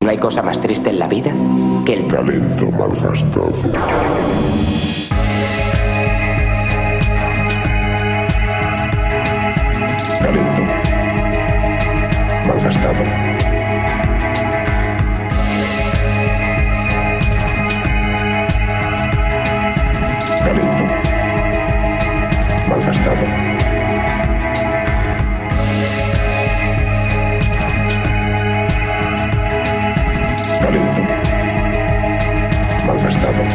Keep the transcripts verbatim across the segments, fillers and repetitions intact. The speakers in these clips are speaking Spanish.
No hay cosa más triste en la vida que el talento malgastado. Talento malgastado. Talento malgastado. Talento malgastado.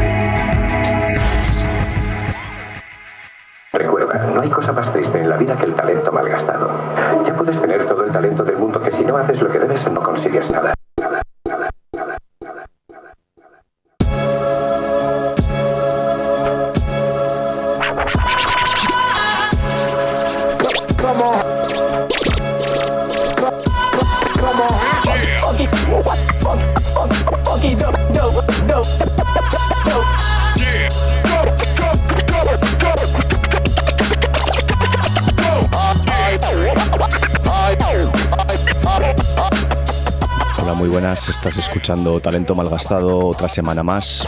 Recuerda, no hay cosa más triste en la vida que el talento malgastado. Ya puedes tener todo el talento del mundo, que si no haces lo que debes no consigues nada. Nada, nada, nada, nada, nada, nada. Come on. Come on. Funky, funky, funky, dope, dope, dope, dope. Yeah. Go, go, go, go, go. Hola, muy buenas. Estás escuchando Talento Malgastado otra semana más.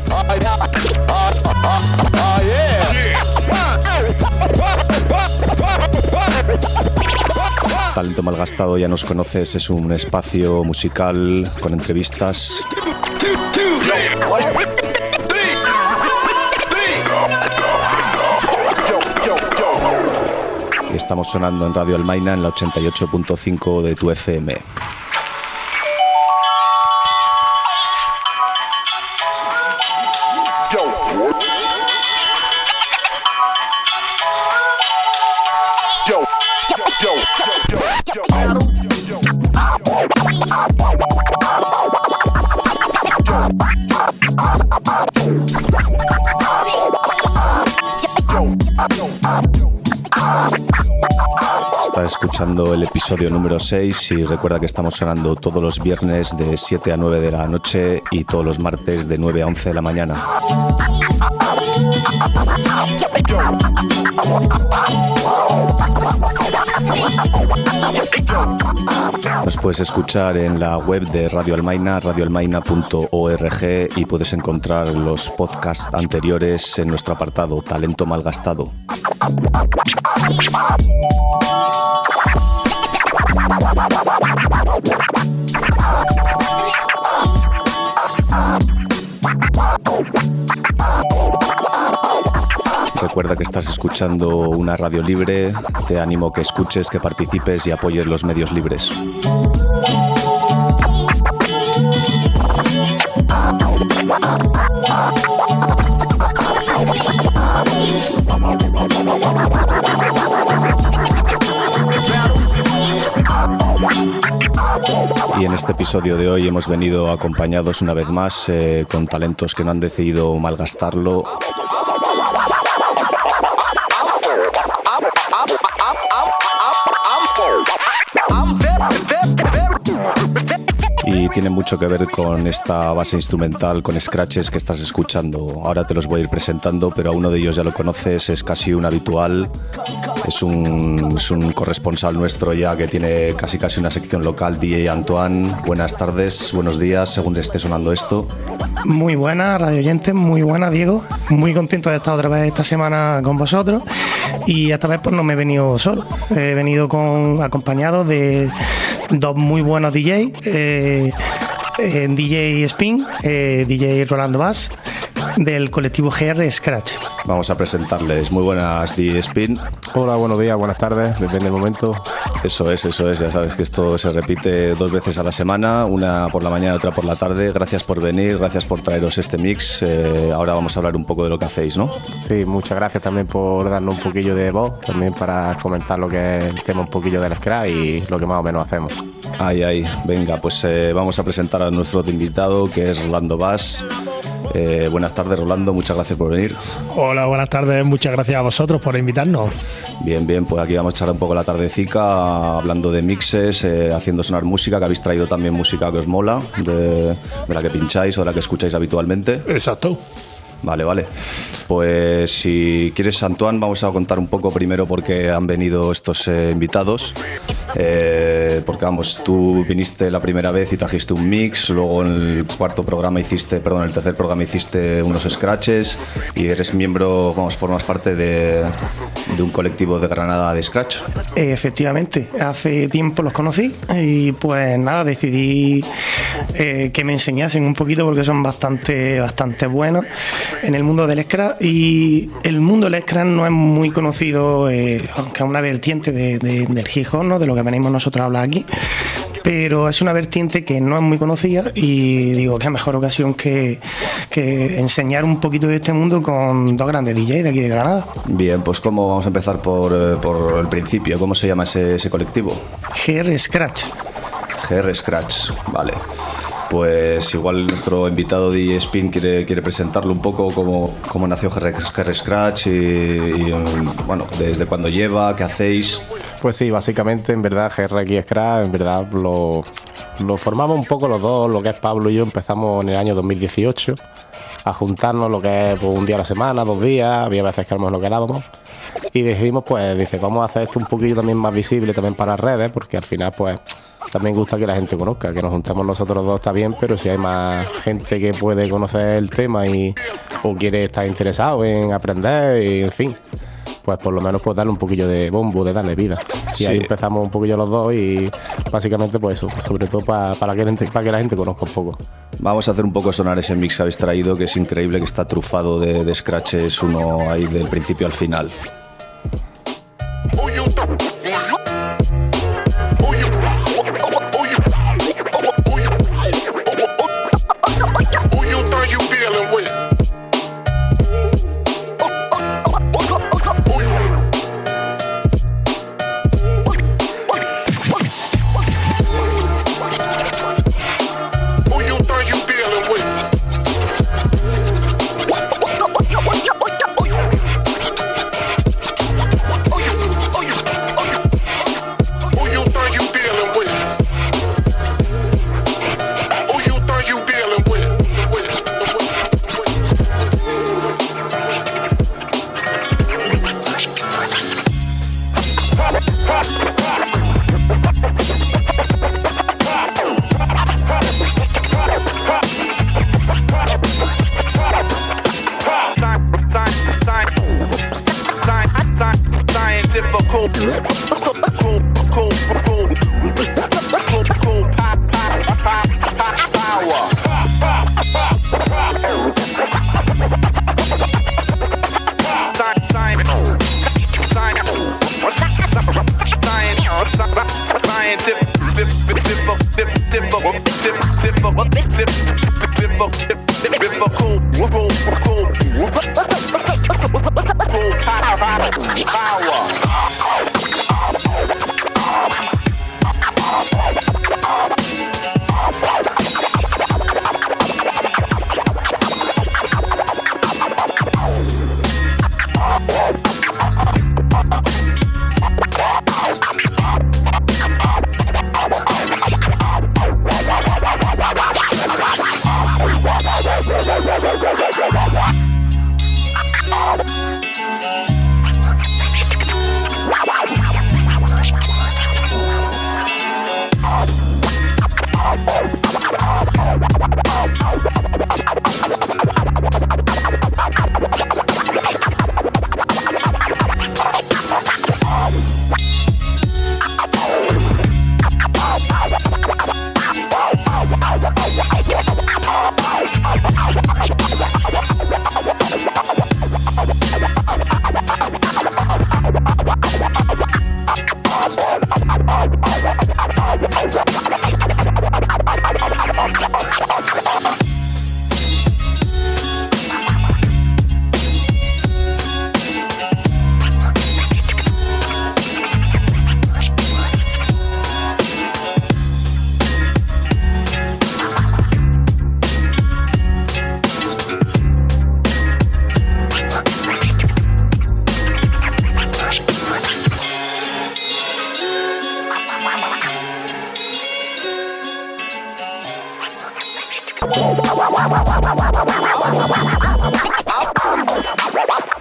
Talento Malgastado, ya nos conoces, es un espacio musical con entrevistas. Estamos sonando en Radio Almaina en la ochenta y ocho punto cinco de tu F M. Estás escuchando el episodio número seis y recuerda que estamos sonando todos los viernes de siete a nueve de la noche y todos los martes de nueve a once de la mañana. Nos puedes escuchar en la web de Radio Almaina, radio almaina punto org, y puedes encontrar los podcasts anteriores en nuestro apartado Talento Malgastado. Recuerda que estás escuchando una radio libre. Te animo a que escuches, que participes y apoyes los medios libres. Y en este episodio de hoy hemos venido acompañados una vez más eh, con talentos que no han decidido malgastarlo. Y tiene mucho que ver con esta base instrumental, con scratches que estás escuchando. Ahora te los voy a ir presentando, pero a uno de ellos ya lo conoces, es casi un habitual. Es un, es un corresponsal nuestro ya que tiene casi casi una sección local, D J Antoine. Buenas tardes, buenos días, según esté sonando esto. Muy buena, radio oyentes, muy buena, Diego. Muy contento de estar otra vez esta semana con vosotros. Y esta vez pues no me he venido solo, he venido con acompañado de dos muy buenos D Js, eh, eh, D J Spin, eh, D J Rolando Bass, del colectivo G R Scratch. Vamos a presentarles. Muy buenas, D J Spin. Hola, buenos días, buenas tardes, depende del momento. Eso es, eso es, ya sabes que esto se repite dos veces a la semana, una por la mañana y otra por la tarde. Gracias por venir, gracias por traeros este mix. Eh, ahora vamos a hablar un poco de lo que hacéis, ¿no? Sí, muchas gracias también por darnos un poquillo de voz, también para comentar lo que es el tema un poquillo del Scratch y lo que más o menos hacemos. Ay, ay, venga, pues eh, vamos a presentar a nuestro otro invitado, que es Rolando Bass. Eh, buenas tardes, Rolando, muchas gracias por venir. Hola, buenas tardes, muchas gracias a vosotros por invitarnos. Bien, bien, pues aquí vamos a echar un poco la tardecica hablando de mixes, eh, haciendo sonar música, que habéis traído también música que os mola, de, de la que pincháis o de la que escucháis habitualmente. Exacto. Vale, vale. Pues si quieres, Antoine, vamos a contar un poco primero por qué han venido estos eh, invitados. Eh, porque vamos, tú viniste la primera vez y trajiste un mix, luego en el cuarto programa hiciste, perdón, en el tercer programa hiciste unos scratches y eres miembro, vamos, formas parte de, de un colectivo de Granada de scratch. Efectivamente, hace tiempo los conocí y pues nada, decidí eh, que me enseñasen un poquito porque son bastante, bastante buenos en el mundo del scratch, y el mundo del scratch no es muy conocido, eh, aunque es una vertiente de, de, del hip hop, ¿no? De lo que venimos nosotros a hablar aquí, pero es una vertiente que no es muy conocida y digo, qué mejor ocasión que, que enseñar un poquito de este mundo con dos grandes D Js de aquí de Granada. Bien, pues ¿cómo vamos a empezar por, por el principio? ¿Cómo se llama ese, ese colectivo? G R Scratch. G R Scratch, vale. Pues igual nuestro invitado D J Spin quiere, quiere presentarlo un poco, cómo, cómo nació G R Scratch y, y bueno, desde cuándo lleva, qué hacéis. Pues sí, básicamente en verdad G R aquí Scratch, en verdad lo, lo formamos un poco los dos, lo que es Pablo y yo. Empezamos en el año dos mil dieciocho a juntarnos, lo que es pues, un día a la semana, dos días, había veces que a lo mejor no quedábamos. Y decidimos, pues, dice, vamos a hacer esto un poquillo también más visible también para las redes, porque al final, pues, también gusta que la gente conozca, que nos juntemos nosotros dos está bien, pero si hay más gente que puede conocer el tema y o quiere estar interesado en aprender, y en fin, pues por lo menos pues darle un poquillo de bombo, de darle vida. Y sí, ahí empezamos un poquillo los dos y básicamente pues eso, sobre todo para, para, que, para que la gente conozca un poco. Vamos a hacer un poco sonar ese mix que habéis traído, que es increíble, que está trufado de, de scratches, uno ahí del principio al final.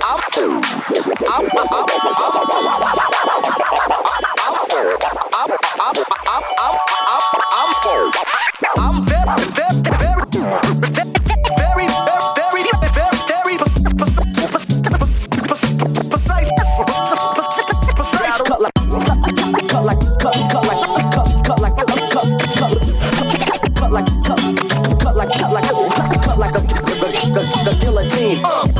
I'm I'm very, very, very, very, very, very, very precise. Precise. Cut like, cut like, cut, cut like, cut, cut like, cut, cut, cut like, cut, cut like, cut like, cut like the the the guillotine.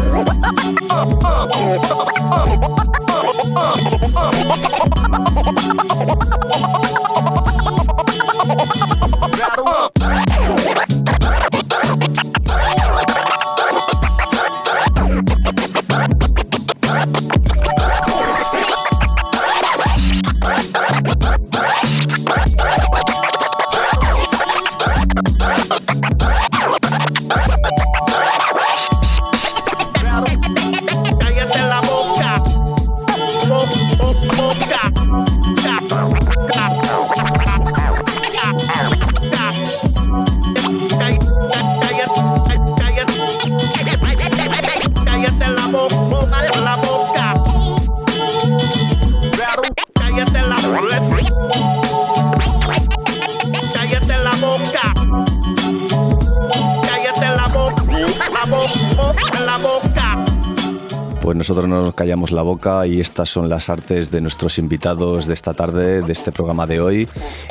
Pues nosotros no nos callamos la boca y estas son las artes de nuestros invitados de esta tarde, de este programa de hoy,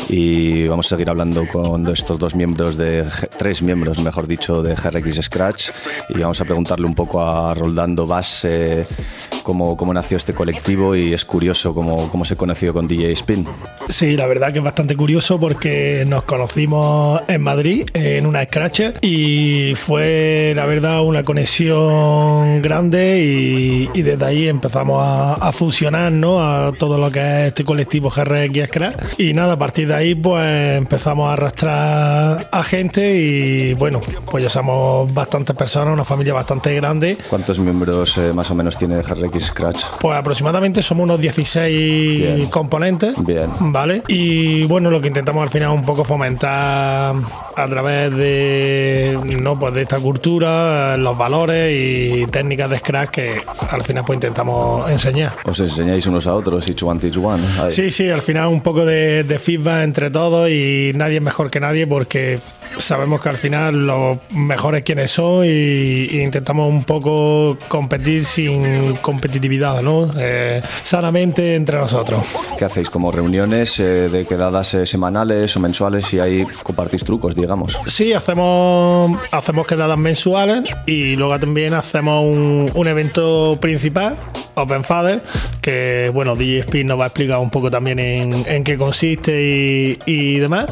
y vamos a seguir hablando con estos dos miembros, de tres miembros, mejor dicho, de G R X Scratch, y vamos a preguntarle un poco a Roldando Bass eh, cómo, cómo nació este colectivo, y es curioso cómo, cómo se conoció con D J Spin. Sí, la verdad que es bastante curioso porque nos conocimos en Madrid en una Scratcher y fue la verdad una conexión grande y Y, y desde ahí empezamos a, a fusionar, ¿no?, a todo lo que es este colectivo G R X Scratch. Y nada, a partir de ahí pues empezamos a arrastrar a gente y bueno, pues ya somos bastantes personas, una familia bastante grande. ¿Cuántos miembros eh, más o menos tiene G R X Scratch? Pues aproximadamente somos unos dieciséis Bien. componentes. Bien. ¿Vale? Y bueno, lo que intentamos al final es un poco fomentar a través de, no, pues de esta cultura, los valores y técnicas de Scratch que al final pues intentamos enseñar. Os enseñáis unos a otros, each one teach one. Ahí. Sí, sí, al final un poco de, de feedback entre todos y nadie es mejor que nadie porque sabemos que al final los mejores quienes son y, y intentamos un poco competir sin competitividad, ¿no? Eh, sanamente entre nosotros. ¿Qué hacéis? ¿Como reuniones eh, de quedadas eh, semanales o mensuales y ahí compartís trucos, digamos? Sí, hacemos, hacemos quedadas mensuales y luego también hacemos un, un evento principal, Open Father, que bueno, D J Spin nos va a explicar un poco también en, en qué consiste y, y demás.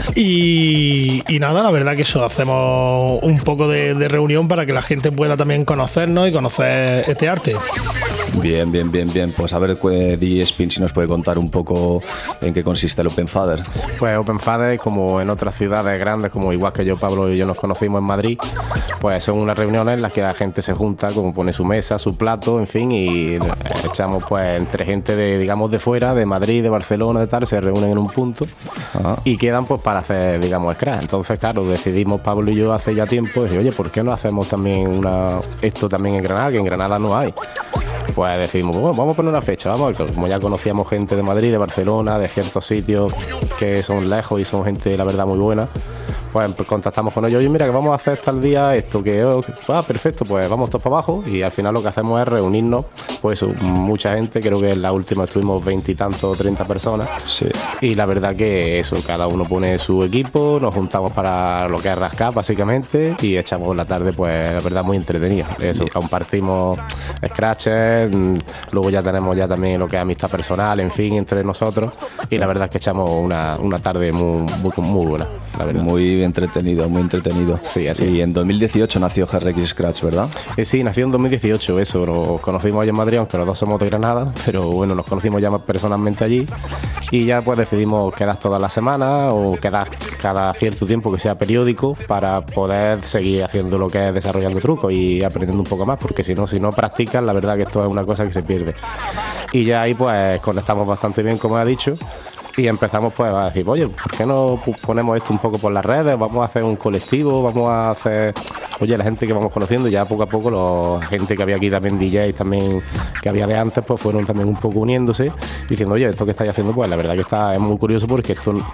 Y, y nada, la verdad que eso, hacemos un poco de, de reunión para que la gente pueda también conocernos y conocer este arte. Bien, bien, bien, bien. Pues a ver, D J Spin, si nos puede contar un poco en qué consiste el Open Father. Pues Open Father, como en otras ciudades grandes, como igual que yo, Pablo y yo nos conocimos en Madrid, pues son unas reuniones en las que la gente se junta, como pone su mesa, su plato, en fin, y echamos pues entre gente de, digamos, de fuera, de Madrid, de Barcelona, de tal, se reúnen en un punto ah. y quedan pues para hacer, digamos, Scratch. Entonces, claro, decidimos Pablo y yo hace ya tiempo, y oye, ¿por qué no hacemos también una esto también en Granada? Que en Granada no hay. Pues decidimos, bueno, vamos a poner una fecha, vamos, como ya conocíamos gente de Madrid, de Barcelona, de ciertos sitios que son lejos y son gente, la verdad, muy buena, pues contactamos con ellos, oye, mira, que vamos a hacer tal día esto, que oh, ah, perfecto, pues vamos todos para abajo, y al final lo que hacemos es reunirnos, pues mucha gente, creo que en la última estuvimos veintitantos o treinta personas, sí. Y la verdad que eso, cada uno pone su equipo, nos juntamos para lo que es rascar, básicamente, y echamos la tarde, pues la verdad, muy entretenida. Eso, yeah. Compartimos scratches, luego ya tenemos ya también lo que es amistad personal, en fin, entre nosotros, y la verdad es que echamos una, una tarde muy, muy, muy buena, la verdad. Muy entretenido, muy entretenido. Sí, así. Y en dos mil dieciocho nació G R X Scratch, ¿verdad? Eh, sí, nació en dos mil dieciocho, eso, nos conocimos allá en Madrid, aunque los dos somos de Granada, pero bueno, nos conocimos ya personalmente allí, y ya pues decidimos quedar todas las semanas o quedar cada cierto tiempo que sea periódico para poder seguir haciendo lo que es desarrollando trucos y aprendiendo un poco más, porque si no, si no practicas, la verdad que esto es una cosa que se pierde. Y ya ahí pues conectamos bastante bien, como ha dicho, y empezamos pues a decir, oye, ¿por qué no ponemos esto un poco por las redes? Vamos a hacer un colectivo, vamos a hacer, oye, la gente que vamos conociendo, ya poco a poco la gente que había aquí también, D Js también que había de antes, pues fueron también un poco uniéndose, diciendo, oye, esto que estáis haciendo, pues la verdad que está es muy curioso, porque esto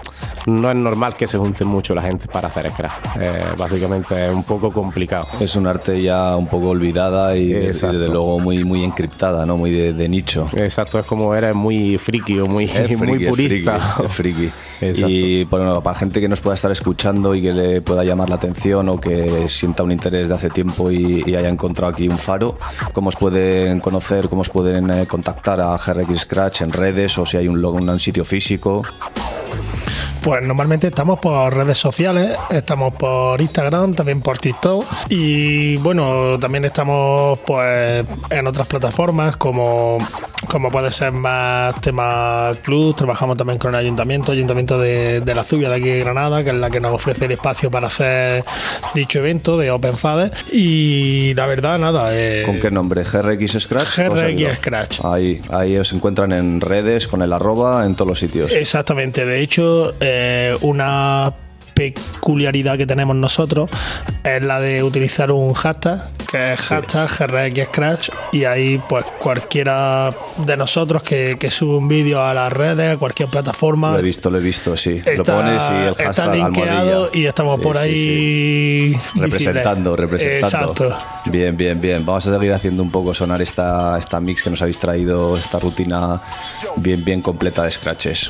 no es normal que se junten mucho la gente para hacer scratch. Eh, básicamente es un poco complicado. Es un arte ya un poco olvidada y, desde luego muy, muy encriptada, ¿no? Muy de, de nicho. Exacto, es como eres muy friki o muy, friki, muy purista. Es friki. Es friki. Y bueno, para gente que nos pueda estar escuchando y que le pueda llamar la atención o que sienta un interés de hace tiempo y, y haya encontrado aquí un faro, ¿cómo os pueden conocer, cómo os pueden eh, contactar a G R X Scratch en redes o si hay un, un, un sitio físico? Pues normalmente estamos por redes sociales, estamos por Instagram, también por TikTok y bueno, también estamos pues en otras plataformas como, como puede ser más tema club, trabajamos también con el ayuntamiento, ayuntamiento de, de la Zubia de aquí de Granada, que es la que nos ofrece el espacio para hacer dicho evento de Open Fader y la verdad nada. Eh, ¿Con qué nombre? ¿G R X Scratch? G R X Scratch. Ahí, ahí os encuentran en redes con el arroba en todos los sitios. Exactamente, de hecho eh, una peculiaridad que tenemos nosotros es la de utilizar un hashtag que es hashtag G R X Scratch y ahí pues cualquiera de nosotros que, que sube un vídeo a las redes, a cualquier plataforma, lo he visto, lo he visto, sí, está, lo pones y el hashtag está linkeado y estamos sí, por ahí sí, sí. representando, representando. Exacto. Bien, bien, bien. Vamos a seguir haciendo un poco sonar esta, esta mix que nos habéis traído, esta rutina bien, bien completa de scratches.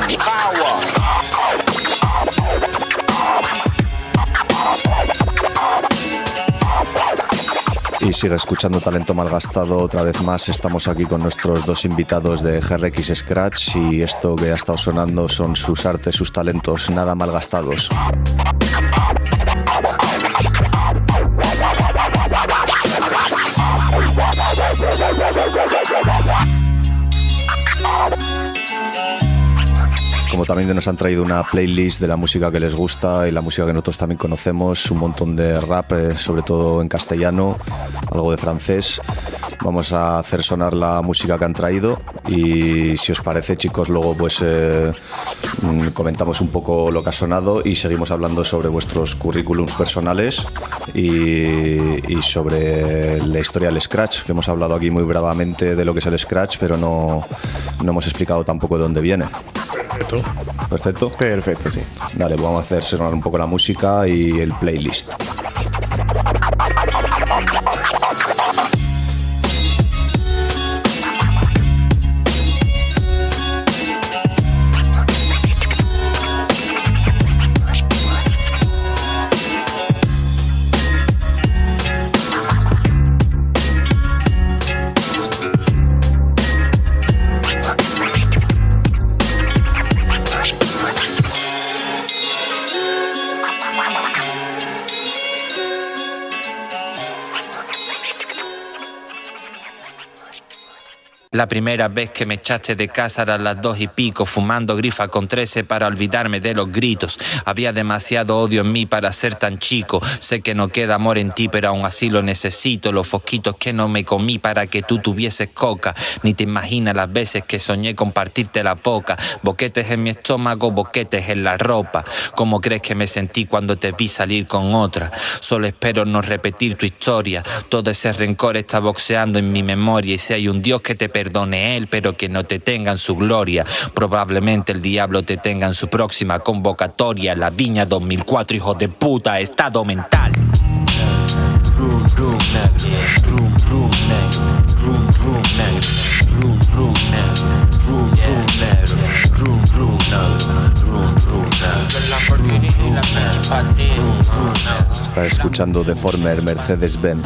Y sigue escuchando Talento Malgastado. Otra vez más estamos aquí con nuestros dos invitados de G R X Scratch y esto que ha estado sonando son sus artes, sus talentos nada malgastados. Como también nos han traído una playlist de la música que les gusta y la música que nosotros también conocemos, un montón de rap, eh, sobre todo en castellano, algo de francés. Vamos a hacer sonar la música que han traído y si os parece, chicos, luego pues eh, comentamos un poco lo que ha sonado y seguimos hablando sobre vuestros currículums personales y, y sobre la historia del Scratch, que hemos hablado aquí muy brevemente de lo que es el Scratch, pero no, no hemos explicado tampoco de dónde viene. Perfecto. Perfecto. Perfecto, sí. Dale, pues vamos a hacer sonar un poco la música y el playlist. La primera vez que me echaste de casa eran las dos y pico, fumando grifa con trece para olvidarme de los gritos. Había demasiado odio en mí para ser tan chico. Sé que no queda amor en ti, pero aún así lo necesito. Los fosquitos que no me comí para que tú tuvieses coca. Ni te imaginas las veces que soñé compartirte la boca. Boquetes en mi estómago, boquetes en la ropa. ¿Cómo crees que me sentí cuando te vi salir con otra? Solo espero no repetir tu historia. Todo ese rencor está boxeando en mi memoria. Y si hay un Dios que te perdone él, pero que no te tenga en su gloria. Probablemente el diablo te tenga en su próxima convocatoria. La Viña dos mil cuatro, hijo de puta, estado mental. Room, room, negro. Room, room, negro. Room, room, negro. Room, room, negro. Room, room, negro. Room, room, negro. Room, room, negro. Está escuchando The Former Mercedes-Benz.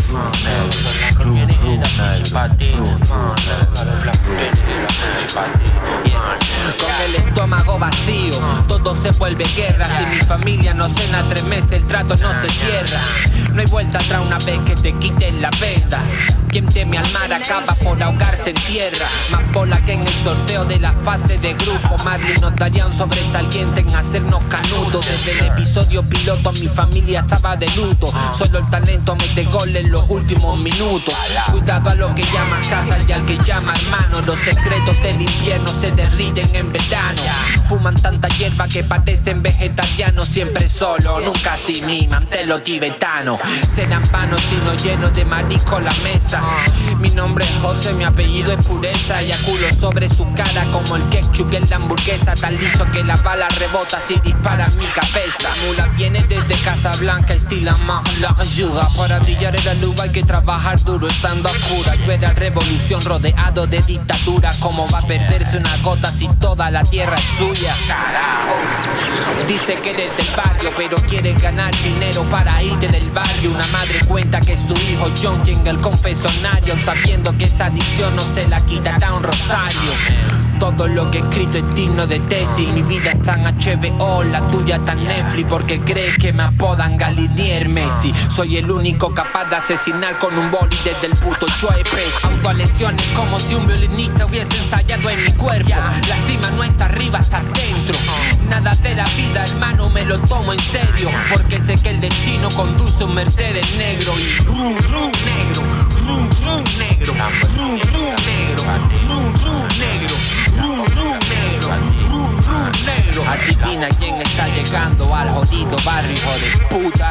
Con el estómago vacío, todo se vuelve guerra. Si mi familia no cena tres meses, el trato no se cierra. No hay vuelta atrás una vez que te quiten la venda. Quien teme al mar acaba por ahogarse en tierra. Más bola que en el sorteo de la fase de grupo. Marley nos daría un sobresaliente en hacernos canudos. Desde el episodio piloto mi familia estaba de luto. Solo el talento mete gol en los últimos minutos. Cuidado a lo que llama casa y al que llama hermano. Los secretos del invierno se derriten en verano. Fuman tanta hierba que parecen vegetarianos. Siempre solo, nunca sin imán de lo tibetano. Serán vanos sino llenos de marisco la mesa. Mi nombre es José, mi apellido es Pureza. Eyaculo sobre su cara como el ketchup en la hamburguesa. Tan listo que la bala rebota si dispara en mi cabeza. Mula viene desde Casablanca, estila más la ayuda. Para brillar en la luz hay que trabajar duro estando a cura. Yo era revolución rodeado de dictadura. ¿Cómo va a perderse una gota si toda la tierra es suya? Carajo. Dice que eres del barrio, pero quieres ganar dinero para irte del barrio. Una madre cuenta que es su hijo John quien el confesionario, sabiendo que esa adicción no se la quitará un rosario. Todo lo que he escrito es digno de tesis. Mi vida está en H B O, la tuya está en Netflix. Porque crees que me apodan Galinier Messi. Soy el único capaz de asesinar con un boli desde el puto Joe Pesci. Autolesiones como si un violinista hubiese ensayado en mi cuerpo. La cima no está arriba, está dentro. Nada de la vida, hermano, me lo tomo en serio. Porque sé que el destino conduce un Mercedes negro. Y rum, rum, negro, rum, rum, negro, rum, rum, negro, rum, rum, negro, rum, rum, negro, rum, rum, negro. Adivina quién está llegando al jodido barrio, hijo de puta.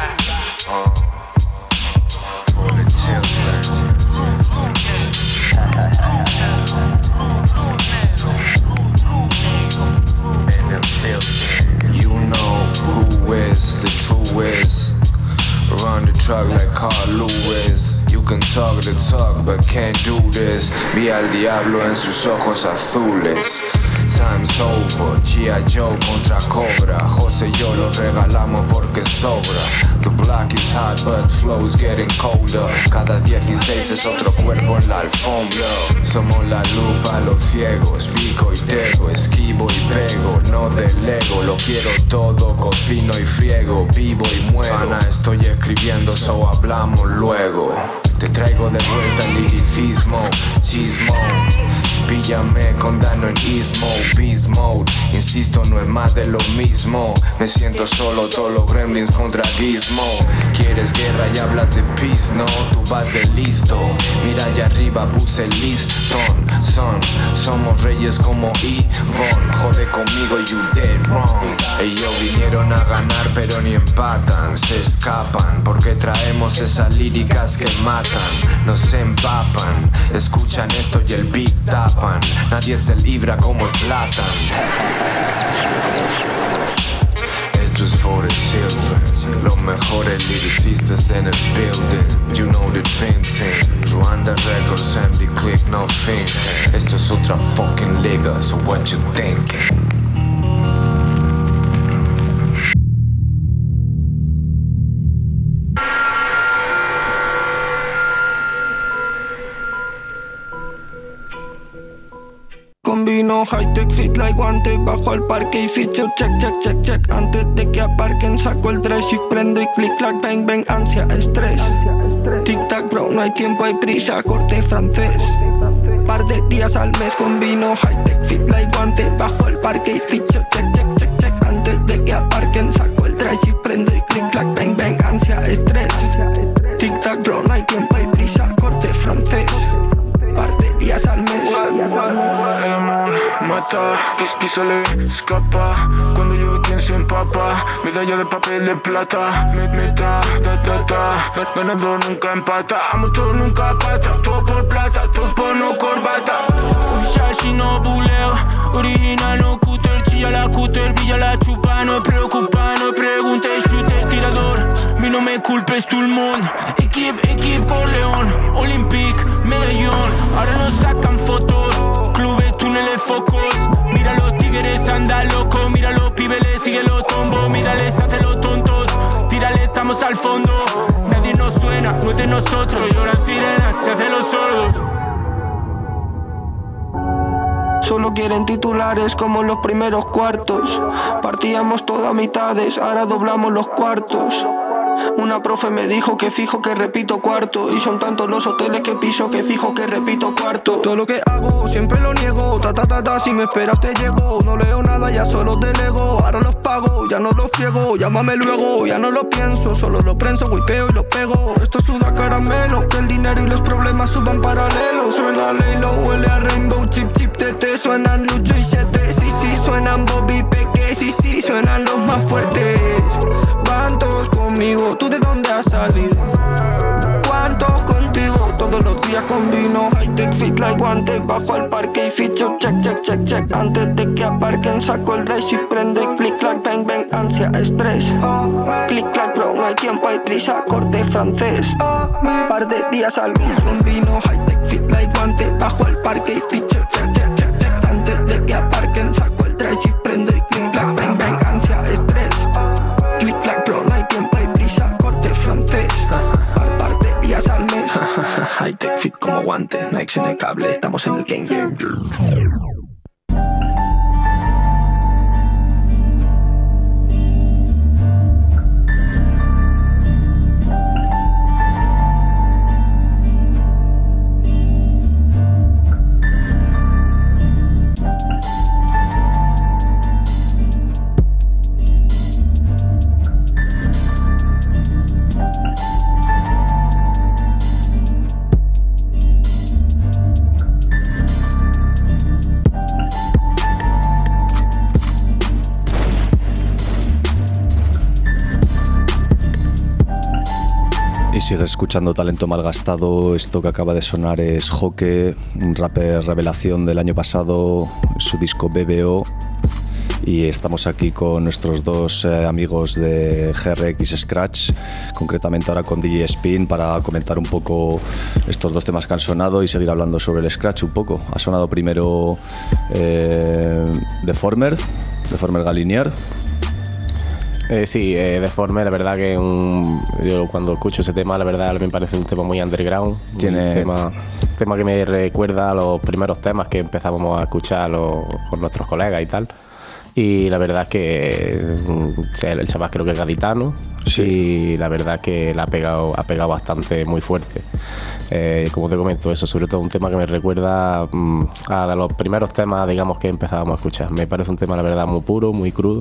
You know who is the true is. Run the truck like Carl Lewis. You can talk the talk but can't do this. Vi al diablo en sus ojos azules. Time's over, G I. Joe contra Cobra. José y yo lo regalamos porque sobra. The black is hot but flow's getting colder. Cada dieciséis es otro cuerpo en la alfombra. Somos la luz a los ciegos, pico y tego, esquivo y pego, no delego. Lo quiero todo, cocino y friego, vivo y muero. Ana, estoy escribiendo, so hablamos luego. Te traigo de vuelta el liricismo, chismo. Píllame con Dano en East Mode, Beast Mode. Insisto, no es más de lo mismo. Me siento solo, todos los gremlins contra Gizmo. Quieres guerra y hablas de peace, no, tú vas de listo. Mira allá arriba, puse el listón. Son, somos reyes como Yvonne. Jode conmigo, you dead wrong. Ellos vinieron a ganar pero ni empatan. Se escapan porque traemos esas líricas que matan. Nos empapan, escuchan esto y el beat tapan. Nadie se libra como Zlatan. Esto es for the children. Los mejores lyricistas en el building. You know the dream team. Ruanda Records, M D Click, no finge. Esto es otra fucking liga, so what you thinking? Combino high-tech fit like guante. Bajo al parque y ficho check, check, check, check. Antes de que aparquen saco el drive y prendo y click, clack, bang, bang. Ansia, estrés. Tic-tac bro, no hay tiempo, hay prisa. Corte francés. Par de días al mes. Combino high-tech fit like guante. Bajo al parque y ficho check, check, check, check. Antes de que aparquen saco el drive y prendo y click, clack, bang, bang. Ansia, estrés. Tic-tac bro, no hay tiempo, hay prisa. Corte francés. Par de días al mes. El amor mata, y se le escapa. Cuando llueve quien se empapa. Medalla de papel de plata. Meta, da, da, da. Ganador nunca empata. Motor nunca pata. Todo por plata, todo por no corbata. Oficial si no buleo. Original no cúter. Chilla la cúter, brilla la chupa. No es preocupa, no es pregunta. Shooter, tirador. Mi no me culpes tú el mundo. Equip, equip, Corleón. Olympic, medallón. Ahora nos sacan fotos. Clubes, túneles, focos. Mira los tigres, anda loco. Mira los pibes, sigue los tombos. Mírales, hace los tontos. Tírale, estamos al fondo. Nadie nos suena, no es de nosotros. Lloran sirenas, se hacen los sordos. Solo quieren titulares como en los primeros cuartos. Partíamos todas mitades, ahora doblamos los cuartos. Una profe me dijo que fijo que repito cuarto. Y son tantos los hoteles que piso que fijo que repito cuarto. Todo lo que hago siempre lo niego. Ta ta ta ta, si me esperas te llego. No leo nada, ya solo delego. Ahora los pago, ya no los friego. Llámame luego, ya no lo pienso. Solo lo prenso, whipeo y lo pego. Esto suda caramelo. Que el dinero y los problemas suban paralelo. Suena Leylo, huele a Rainbow. Chip chip tete, suenan Lucho y Sete. Sí sí, suenan Bobby Peque. Sí sí, suenan los más fuertes. Van todos conmigo, ¿tú de dónde has salido? ¿Cuántos contigo? Todos los días combino high-tech fit like guante. Bajo al parque y ficho check, check, check, check. Antes de que aparquen saco el drive y prendo y click, clack, bang, bang. Ansia, estrés. Click, clack, bro, no hay tiempo, hay prisa. Corte francés. Par de días al mes combino high-tech fit like guante. Bajo al parque y ficho check, check, check, check. Antes de que aparquen saco el drive y prendo y click, clack, bang, bang. Ansia, estrés. Click, clack, bro, no hay tiempo, hay prisa. Corte francés. Par, par de días al mes. High-tech fit como guante. Nike en el cable, estamos en el game, game, game. Sigues escuchando Talento Malgastado. Esto que acaba de sonar es Joque, un rapper revelación del año pasado, su disco B B O. Y estamos aquí con nuestros dos eh, amigos de G R X Scratch, concretamente ahora con D J Spin, para comentar un poco estos dos temas que han sonado y seguir hablando sobre el Scratch un poco. Ha sonado primero eh, Deformer, Deformer Galinier. Eh, sí, eh, Deformer, la verdad que un, yo cuando escucho ese tema, la verdad me parece un tema muy underground. Tiene... Un tema, tema que me recuerda a los primeros temas que empezábamos a escuchar los, con nuestros colegas y tal. Y la verdad es que el chaval creo que es gaditano, sí. Y la verdad es que la ha pegado, ha pegado bastante muy fuerte. Eh, como te comento, eso sobre todo un tema que me recuerda mm, a de los primeros temas, digamos, que empezábamos a escuchar. Me parece un tema, la verdad, muy puro, muy crudo.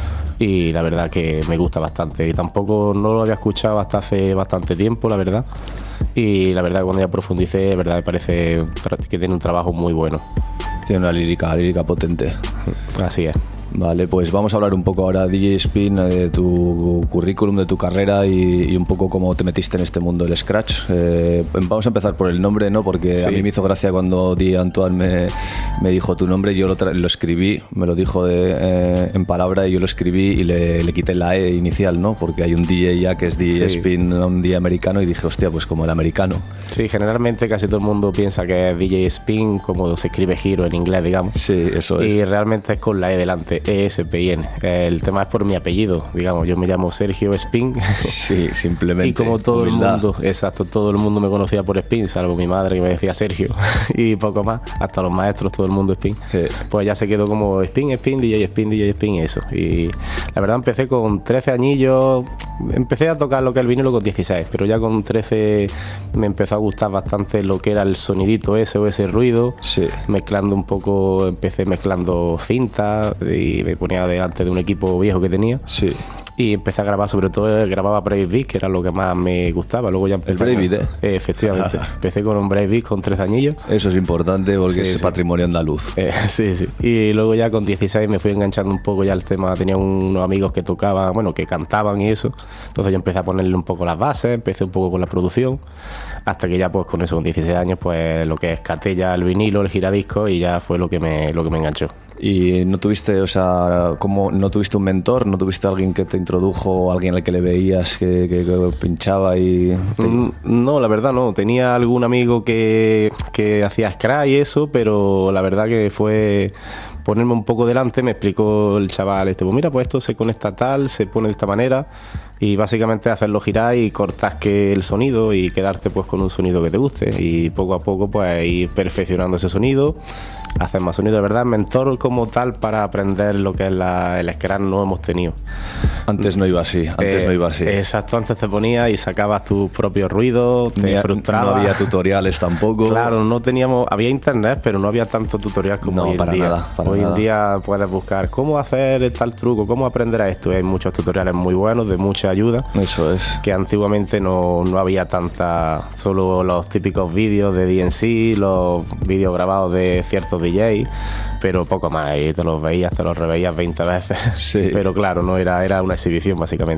Y la verdad que me gusta bastante. Y tampoco no lo había escuchado hasta hace bastante tiempo, la verdad. Y la verdad que cuando ya profundicé, la verdad me parece que tiene un trabajo muy bueno. Tiene una lírica, lírica potente. Así es. Vale, pues vamos a hablar un poco ahora, D J Spin, de tu currículum, de tu carrera y, y un poco cómo te metiste en este mundo del scratch. Eh, vamos a empezar por el nombre, ¿no? Porque sí. A mí me hizo gracia cuando D J Antoine me, me dijo tu nombre, yo lo, lo escribí, me lo dijo de, eh, en palabra y yo lo escribí y le, le quité la E inicial, ¿no? Porque hay un D J ya que es D J sí. Spin, un D J americano, y dije, hostia, pues como el americano. Sí, generalmente casi todo el mundo piensa que es D J Spin, como se escribe giro en inglés, digamos. Sí, eso es. Y realmente es con la E delante. E S P I N. El tema es por mi apellido, digamos, yo me llamo Sergio Spin. Sí, simplemente. Y como todo humildad. el mundo, exacto, todo el mundo me conocía por Spin, salvo mi madre que me decía Sergio y poco más, hasta los maestros, todo el mundo Spin. Sí. Pues ya se quedó como Spin, Spin, D J Spin, D J Spin y eso. Y la verdad empecé con trece añillos, empecé a tocar lo que es el vinilo con dieciséis, pero ya con trece me empezó a gustar bastante lo que era el sonidito ese o ese ruido, sí. Mezclando un poco, empecé mezclando cinta y me ponía delante de un equipo viejo que tenía, sí. Y empecé a grabar, sobre todo grababa Breakbeat, que era lo que más me gustaba. Luego ya empecé. El Breakbeat, ¿eh? eh efectivamente. Empecé con un Breakbeat con tres añillos. Eso es importante porque sí, es sí. patrimonio andaluz. Eh, sí, sí. Y luego ya con dieciséis me fui enganchando un poco ya el tema. Tenía unos amigos que tocaban, bueno, que cantaban y eso. Entonces yo empecé a ponerle un poco las bases, empecé un poco con la producción. Hasta que ya pues con eso, con dieciséis años, pues lo que escaté ya el vinilo, el giradisco, y ya fue lo que me, lo que me enganchó. ¿Y no tuviste, o sea, como no tuviste un mentor, no tuviste alguien que te introdujo, alguien al que le veías que, que, que pinchaba y...? Te... No, la verdad no. Tenía algún amigo que, que hacía scratch y eso, pero la verdad que fue ponerme un poco delante. Me explicó el chaval este, pues mira, pues esto se conecta tal, se pone de esta manera, y básicamente hacerlo girar y cortar que el sonido y quedarte pues con un sonido que te guste, y poco a poco pues ir perfeccionando ese sonido, hacer más sonido. De verdad, mentor como tal para aprender lo que es la, el scratch no hemos tenido. Antes no iba así, antes eh, no iba así. Exacto, antes te ponías y sacabas tus propios ruidos, te frustrabas. No había tutoriales tampoco. Claro, no teníamos, había internet, pero no había tanto tutorial como no, hoy en para día. Nada, para hoy nada. en día puedes buscar cómo hacer tal truco, cómo aprender a esto. Hay muchos tutoriales muy buenos, de mucha ayuda. Eso es. Que antiguamente no, no había tanta, solo los típicos vídeos de D N C, los vídeos grabados de ciertos D Js, pero poco más, y te los veías, te los reveías veinte veces. Sí. Pero claro, no era, era una exhibición básicamente.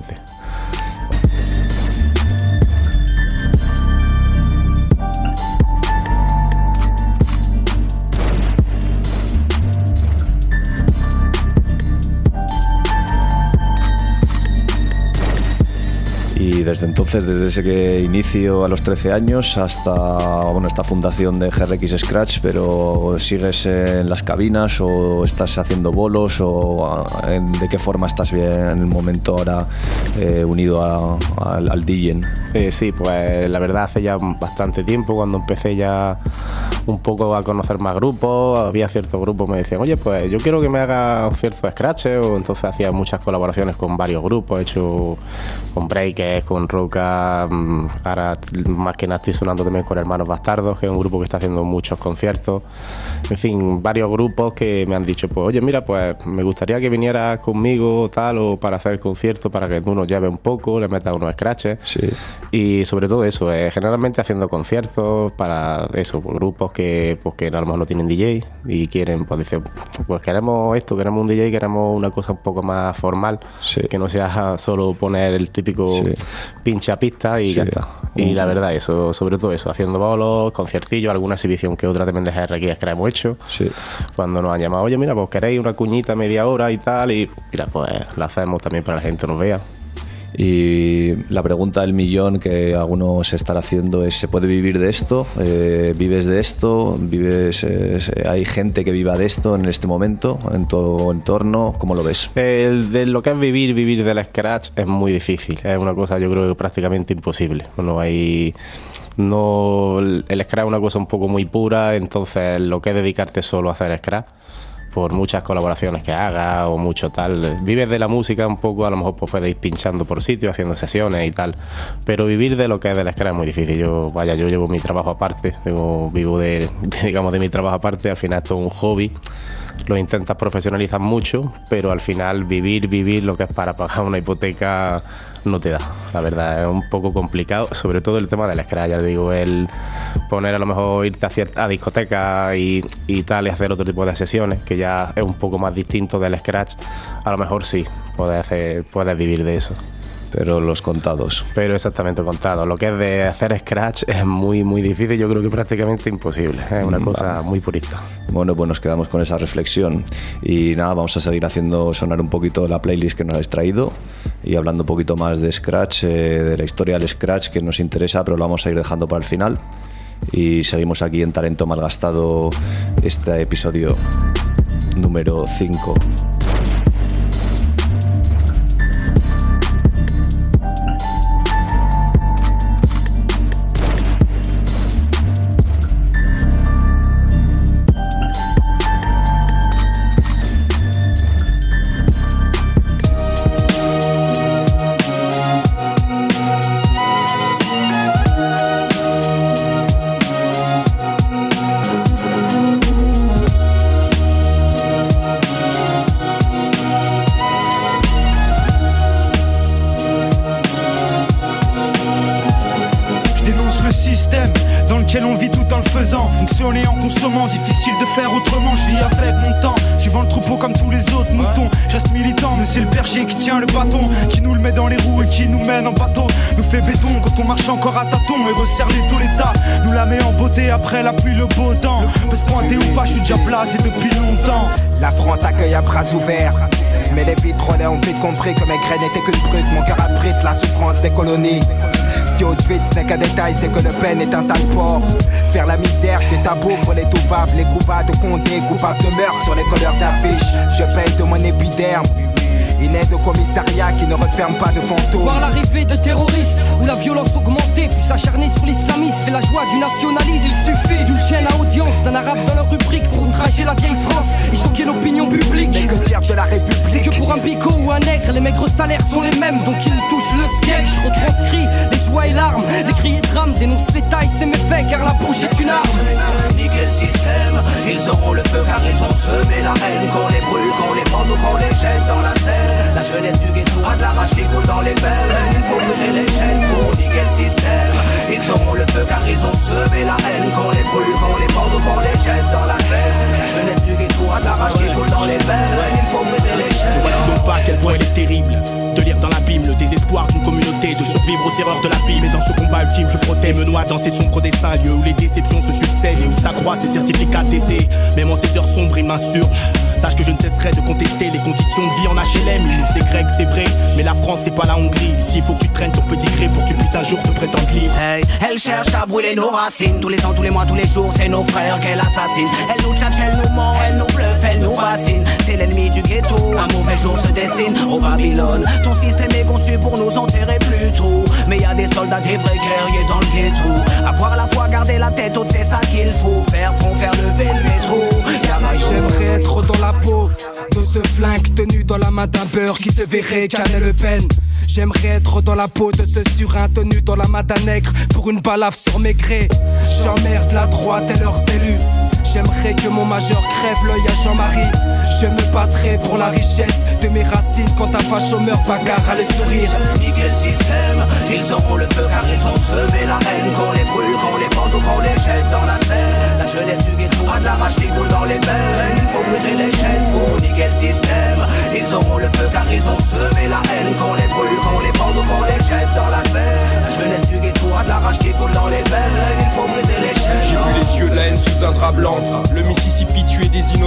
Y desde entonces, desde ese que inicio a los trece años hasta bueno, esta fundación de G R X Scratch, pero ¿sigues en las cabinas o estás haciendo bolos o en, de qué forma estás bien en el momento ahora eh, unido a, a, al DJing? Eh, sí, pues la verdad hace ya bastante tiempo, cuando empecé ya un poco a conocer más grupos, había ciertos grupos que me decían, oye, pues yo quiero que me haga ciertos scratches, o entonces hacía muchas colaboraciones con varios grupos, he hecho con Breakers, con Roca, ahora más que nada estoy sonando también con Hermanos Bastardos, que es un grupo que está haciendo muchos conciertos, en fin, varios grupos que me han dicho, pues oye, mira, pues me gustaría que vinieras conmigo tal, o para hacer el concierto, para que tú nos lleves un poco, le metas unos scratches, sí. Y sobre todo eso, eh, generalmente haciendo conciertos para eso, pues, grupos que pues que a lo mejor no tienen D J y quieren, pues dicen, pues queremos esto, queremos un D J, queremos una cosa un poco más formal, sí. Que no sea solo poner el típico sí. pincha pista y sí. ya está. Y uh-huh. la verdad eso, sobre todo eso, haciendo bolos, conciertillos, alguna exhibición que otra también de G R X que hemos hecho, sí. Cuando nos han llamado, oye mira, pues queréis una cuñita media hora y tal, y mira, pues la hacemos también para que la gente nos vea. Y la pregunta del millón que algunos estarán haciendo es: ¿se puede vivir de esto? Eh, ¿Vives de esto? ¿Vives, eh, ¿Hay gente que viva de esto en este momento, en tu entorno? ¿Cómo lo ves? El, de lo que es vivir, vivir del scratch es muy difícil. Es una cosa, yo creo que prácticamente imposible. No hay... No, el scratch es una cosa un poco muy pura, entonces lo que es dedicarte solo a hacer scratch, por muchas colaboraciones que hagas o mucho tal, vives de la música un poco, a lo mejor pues puedes ir pinchando por sitios, haciendo sesiones y tal, pero vivir de lo que es del scratch es muy difícil. Yo, vaya, yo llevo mi trabajo aparte, tengo, vivo de, de, digamos, de mi trabajo aparte, al final esto es un hobby, lo intentas profesionalizar mucho, pero al final vivir, vivir lo que es para pagar una hipoteca no te da, la verdad, es un poco complicado, sobre todo el tema del scratch, ya digo, el poner a lo mejor irte a, cierta, a discotecas y, y tal y hacer otro tipo de sesiones, que ya es un poco más distinto del scratch, a lo mejor sí, puedes, hacer, puedes vivir de eso. Pero los contados. Pero exactamente contados. Lo que es de hacer scratch es muy, muy difícil, yo creo que prácticamente imposible, es una cosa muy purista. Bueno, pues nos quedamos con esa reflexión y nada, vamos a seguir haciendo sonar un poquito la playlist que nos habéis traído y hablando un poquito más de scratch, eh, de la historia del scratch que nos interesa, pero lo vamos a ir dejando para el final. Y seguimos aquí en Talento Malgastado, este episodio número cinco. On vit tout en le faisant, fonctionner en consommant, difficile de faire autrement, je vis avec mon temps, suivant le troupeau comme tous les autres moutons, je reste militant mais c'est le berger qui tient le bâton, qui nous le met dans les roues et qui nous mène en bateau, nous fait béton quand on marche encore à tâtons et resserre les taux l'état, nous la met en beauté après la pluie le beau temps, peut se pointer ou pas, je suis déjà placé depuis longtemps. La France accueille à bras ouverts, mais les vitrolets ont vite compris que mes graines n'étaient qu'une brute, mon cœur abrite la souffrance des colonies. Si Auschwitz n'est qu'un détail, c'est que Le Pen est un sale porc. Faire la misère, c'est tabou pour les toupables, les coupables de Condé, coupables de meurtre sur les couleurs d'affiches. Je paye de mon épiderme une aide au commissariat qui ne referme pas de fantômes. Voir l'arrivée de terroristes, où la violence augmentée, puis s'acharner sur l'islamisme, fait la joie du nationalisme. Il suffit d'une chaîne à audience, d'un arabe dans leur rubrique pour outrager la vieille France et choquer l'opinion publique. Mais que dire de la République? C'est que pour un bico ou un nègre, les maigres salaires sont les mêmes, donc ils touchent le sketch. Je retranscris les joies et larmes, les cris et drames, dénonce les tailles, c'est méfaits, car la bouche est une arme. Niquer le système, ils auront le feu car ils ont semé la haine. Qu'on les brûle, qu'on les pende ou qu'on les jette dans la Seine. La jeunesse du ghetto a de la rage qui coule dans les veines. Il faut briser les chaînes pour niquer le système. Ils auront le feu car ils ont semé la haine. Qu'on les brûle, qu'on les pende ou qu'on les jette dans la Seine. La jeunesse du ghetto a de la rage qui coule dans les veines. Il faut briser les chaînes. Ne vois-tu donc pas à quel point elle est terrible de lire dans l'abîme le désespoir d'une communauté, de survivre aux erreurs de la vie. Mais dans ce combat ultime, je protège, me noie dans ces sombres dessins, lieux où les déceptions se succèdent et où s'accroissent ces certificats d'essai. Même en ces heures sombres, il m'insurge. Sache que je ne cesserai de contester les conditions de vie en H L M. C'est grec, c'est vrai, mais la France c'est pas la Hongrie. Ici il faut que tu traînes ton petit gré pour que tu puisses un jour te prétendre libre. Hey, elle cherche à brûler nos racines. Tous les ans, tous les mois, tous les jours, c'est nos frères qu'elle assassine. Elle nous tchatche, elle nous ment, elle nous bluffe, elle nous bassine. C'est l'ennemi du ghetto, un mauvais jour se dessine au Babylone. Ton système est conçu pour nous enterrer plus tôt. Mais y a des soldats, des vrais guerriers dans le ghetto. Avoir la foi, garder la tête haute, c'est ça qu'il faut. Faire front, faire lever le métro. J'aimerais être dans la peau de ce flingue tenu dans la main d'un beurre qui se verrait canner Le Pen. J'aimerais être dans la peau de ce surin tenu dans la main d'un nègre pour une balafre sur mes grès. J'emmerde la droite et leurs élus. J'aimerais que mon majeur crève l'œil à Jean-Marie. Je me battrai pour la richesse de mes racines. Quand un facho meurt, bagarre à le sourire. Niquer le système, ils auront le feu car ils ont semé la haine. Qu'on les brûle, qu'on les pende ou qu'on les jette dans la Seine. La jeunesse du ghetto a de la rage qui coule dans les veines. Il faut briser les chaînes pour niquer le système. Ils auront le feu car ils ont semé la haine. Qu'on les brûle, qu'on les pende ou qu'on les jette dans la Seine. La jeunesse du ghetto a de la rage qui coule dans les veines. Il faut briser les chaînes. J'ai vu les yeux de la haine sous un drap blanc. Le Mississippi tuait des innocents.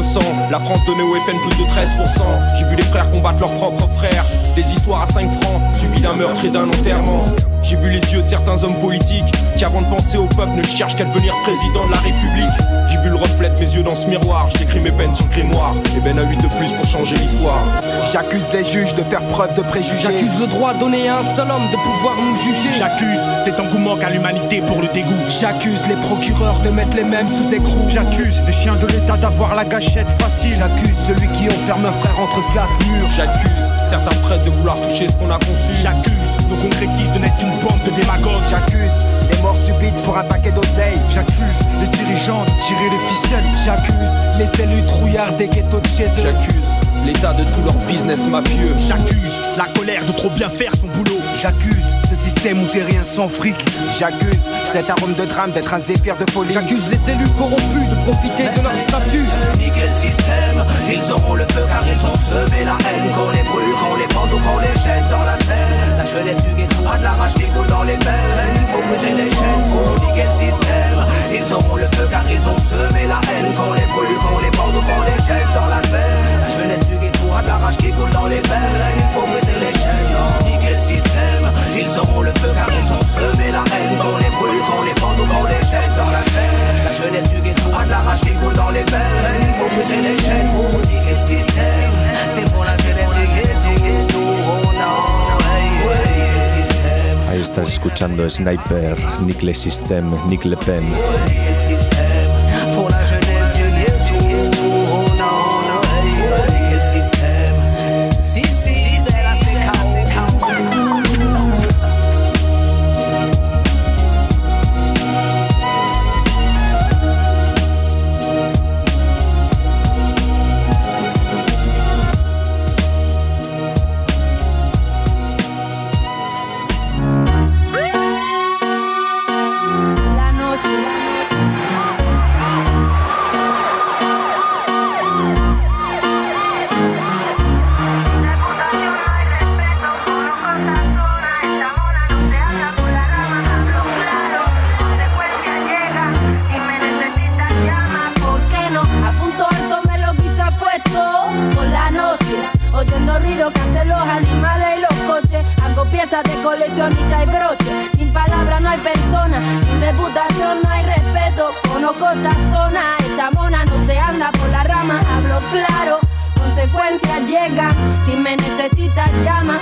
La France donnait au F N plus de treize pour cent. J'ai vu les frères combattre leurs propres frères. Des histoires à cinq francs, suivies d'un meurtre et d'un enterrement. J'ai vu les yeux de certains hommes politiques qui avant de penser au peuple ne cherchent qu'à devenir président de la République. J'ai vu le reflet de mes yeux dans ce miroir. J'écris mes peines sur le grimoire. Et ben à huit de plus pour changer l'histoire. J'accuse les juges de faire preuve de préjugés. J'accuse le droit donné à un seul homme de pouvoir nous juger. J'accuse cet engouement qu'a l'humanité pour le dégoût. J'accuse les procureurs de mettre les mêmes sous écrou. J'accuse les chiens de l'État d'avoir la gâchette facile. J'accuse celui qui enferme un frère entre quatre murs. J'accuse certains prêtres de vouloir toucher ce qu'on a conçu. J'accuse nos concrétistes de n'être qu'une bande de démagogues. J'accuse les morts subites pour un paquet d'oseille. J'accuse les dirigeants de tirer les ficelles. J'accuse les élus trouillards des ghettos de chez eux. J'accuse l'état de tout leur business mafieux. J'accuse la colère de trop bien faire son boulot. J'accuse ce système où t'es rien sans fric. J'accuse cet arôme de drame d'être un zéphyr de folie. J'accuse les élus corrompus de profiter de leur statut. Niquer le système, ils auront le feu car ils ont semé la haine. Qu'on les brûle, qu'on les pende ou qu'on les jette dans la Seine. La jeunesse du ghetto a de la rage qui coule dans les veines. Faut briser les chaînes pour niquer le système. Ils auront le feu car ils ont semé la haine. Qu'on les brûle, qu'on les pende ou qu'on les jette dans la Seine. La jeunesse du ghetto a de la rage qui coule dans les veines. Faut briser les chaînes, niquer le système. Ils auront le feu car ils ont semé la haine. Qu'on les brûle, qu'on les pende ou qu'on les jette dans la Seine. La jeunesse du ghetto a de la rage qui coule dans les veines. Faut briser les chaînes pour niquer le système. C'est pour la jeunesse du ghetto. Oh non, hey, hey, hey, système. Ahí estás escuchando Sniper, Nick Le System, Nick Le Pen. Pour la jeunesse du ghetto. Oh non, non, hey, hey, niquer le système. Si, si, c'est la C K O. Oyendo ruido que hacen los animales y los coches. Hago piezas de coleccionista y broche. Sin palabras no hay persona, sin reputación no hay respeto. Conozco esta zona, esta mona no se anda por la rama. Hablo claro, consecuencias llegan. Si me necesitas llama.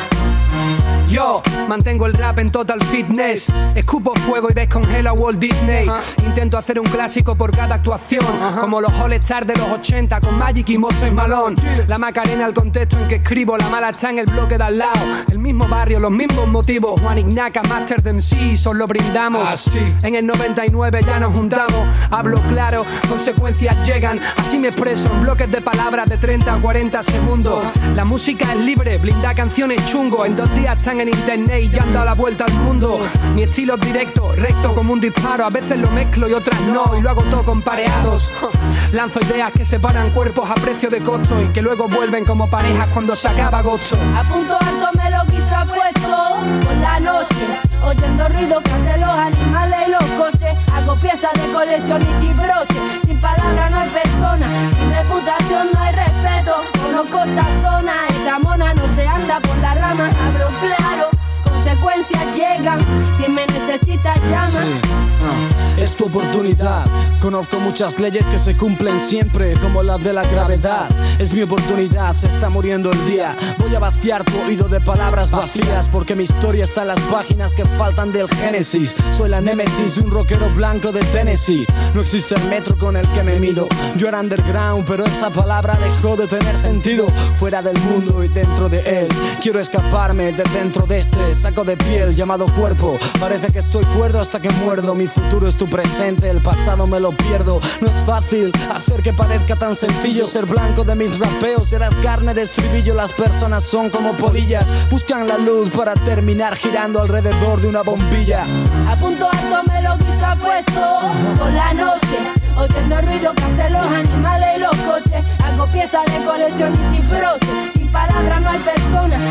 Yo mantengo el rap en total fitness. Escupo fuego y descongelo a Walt Disney. Intento hacer un clásico por cada actuación, como los All Stars de los ochenta con Magic y Moses Malone. La Macarena, el contexto en que escribo. La mala está en el bloque de al lado. El mismo barrio, los mismos motivos. Juan Ignaca, Master de M C, solo brindamos. En el noventa y nueve ya nos juntamos. Hablo claro, consecuencias llegan. Así me expreso en bloques de palabras de treinta o cuarenta segundos. La música es libre, blinda canciones chungo. En dos días están en internet y ya han dado la vuelta al mundo. Mi estilo es directo, recto como un disparo. A veces lo mezclo y otras no, y lo hago todo con pareados. Lanzo ideas que separan cuerpos a precio de costo y que luego vuelven como parejas cuando se acaba agosto. A punto alto me lo quise puesto por la noche, oyendo ruido que hacen los animales y los coches. Hago piezas de coleccionista y broche. Sin palabras no hay persona, sin reputación no hay respeto. Conozco esta zona, esta mona no se anda por la rama. Hablo claro, consecuencias llegan. Si me necesitas llama. Sí. Ah, es tu oportunidad. Conozco muchas leyes que se cumplen siempre, como la de la gravedad. Es mi oportunidad, se está muriendo el día. Voy a vaciar tu oído de palabras vacías, porque mi historia está en las páginas que faltan del Génesis. Soy la némesis de un rockero blanco de Tennessee. No existe el metro con el que me mido. Yo era underground, pero esa palabra dejó de tener sentido. Fuera del mundo y dentro de él, quiero escaparme de dentro de este saco de piel llamado cuerpo. Parece que estoy cuerdo hasta que muerdo. Mi futuro es tu presente, el pasado me lo pierdo. No es fácil hacer que parezca tan sencillo ser blanco de mis rapeos. Serás carne de estribillo, las personas son como polillas. Buscan la luz para terminar girando alrededor de una bombilla. A punto alto me lo quise puesto por la noche, oyendo el ruido que hacen los animales y los coches. Hago piezas de coleccionista y broche. Sin palabras no hay persona, sin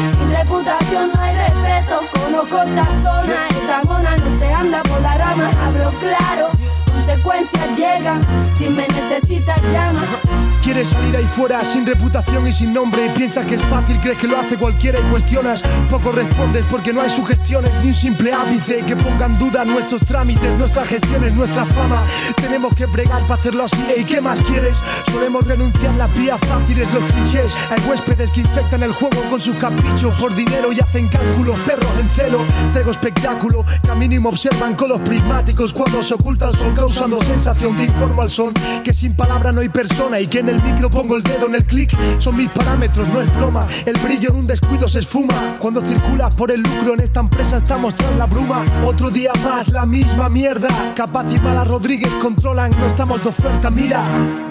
reputación no hay respeto. Conozco esta zona, esta mona no se anda por la rama. Hablo claro, consecuencias llegan, si me necesitas llama. Quieres salir ahí fuera sin reputación y sin nombre. Piensas que es fácil, crees que lo hace cualquiera y cuestionas. Poco respondes porque no hay sugestiones ni un simple ápice que ponga en duda nuestros trámites, nuestras gestiones, nuestra fama. Tenemos que bregar para hacerlo así. ¿Y qué más quieres? Solemos renunciar las vías fáciles, los clichés. Hay huéspedes que infectan el juego con sus caprichos por dinero y hacen cálculos, perros en celo. Traigo espectáculo, que a mínimo observan con los prismáticos cuando se oculta el sol causando sensación. Te informo al son que sin palabra no hay persona y que en el micro pongo el dedo en el clic. Son mis parámetros, no es broma. El brillo en un descuido se esfuma cuando circulas por el lucro. En esta empresa estamos tras la bruma. Otro día más, la misma mierda. Capaz y Mala Rodríguez controlan, no estamos de oferta, mira.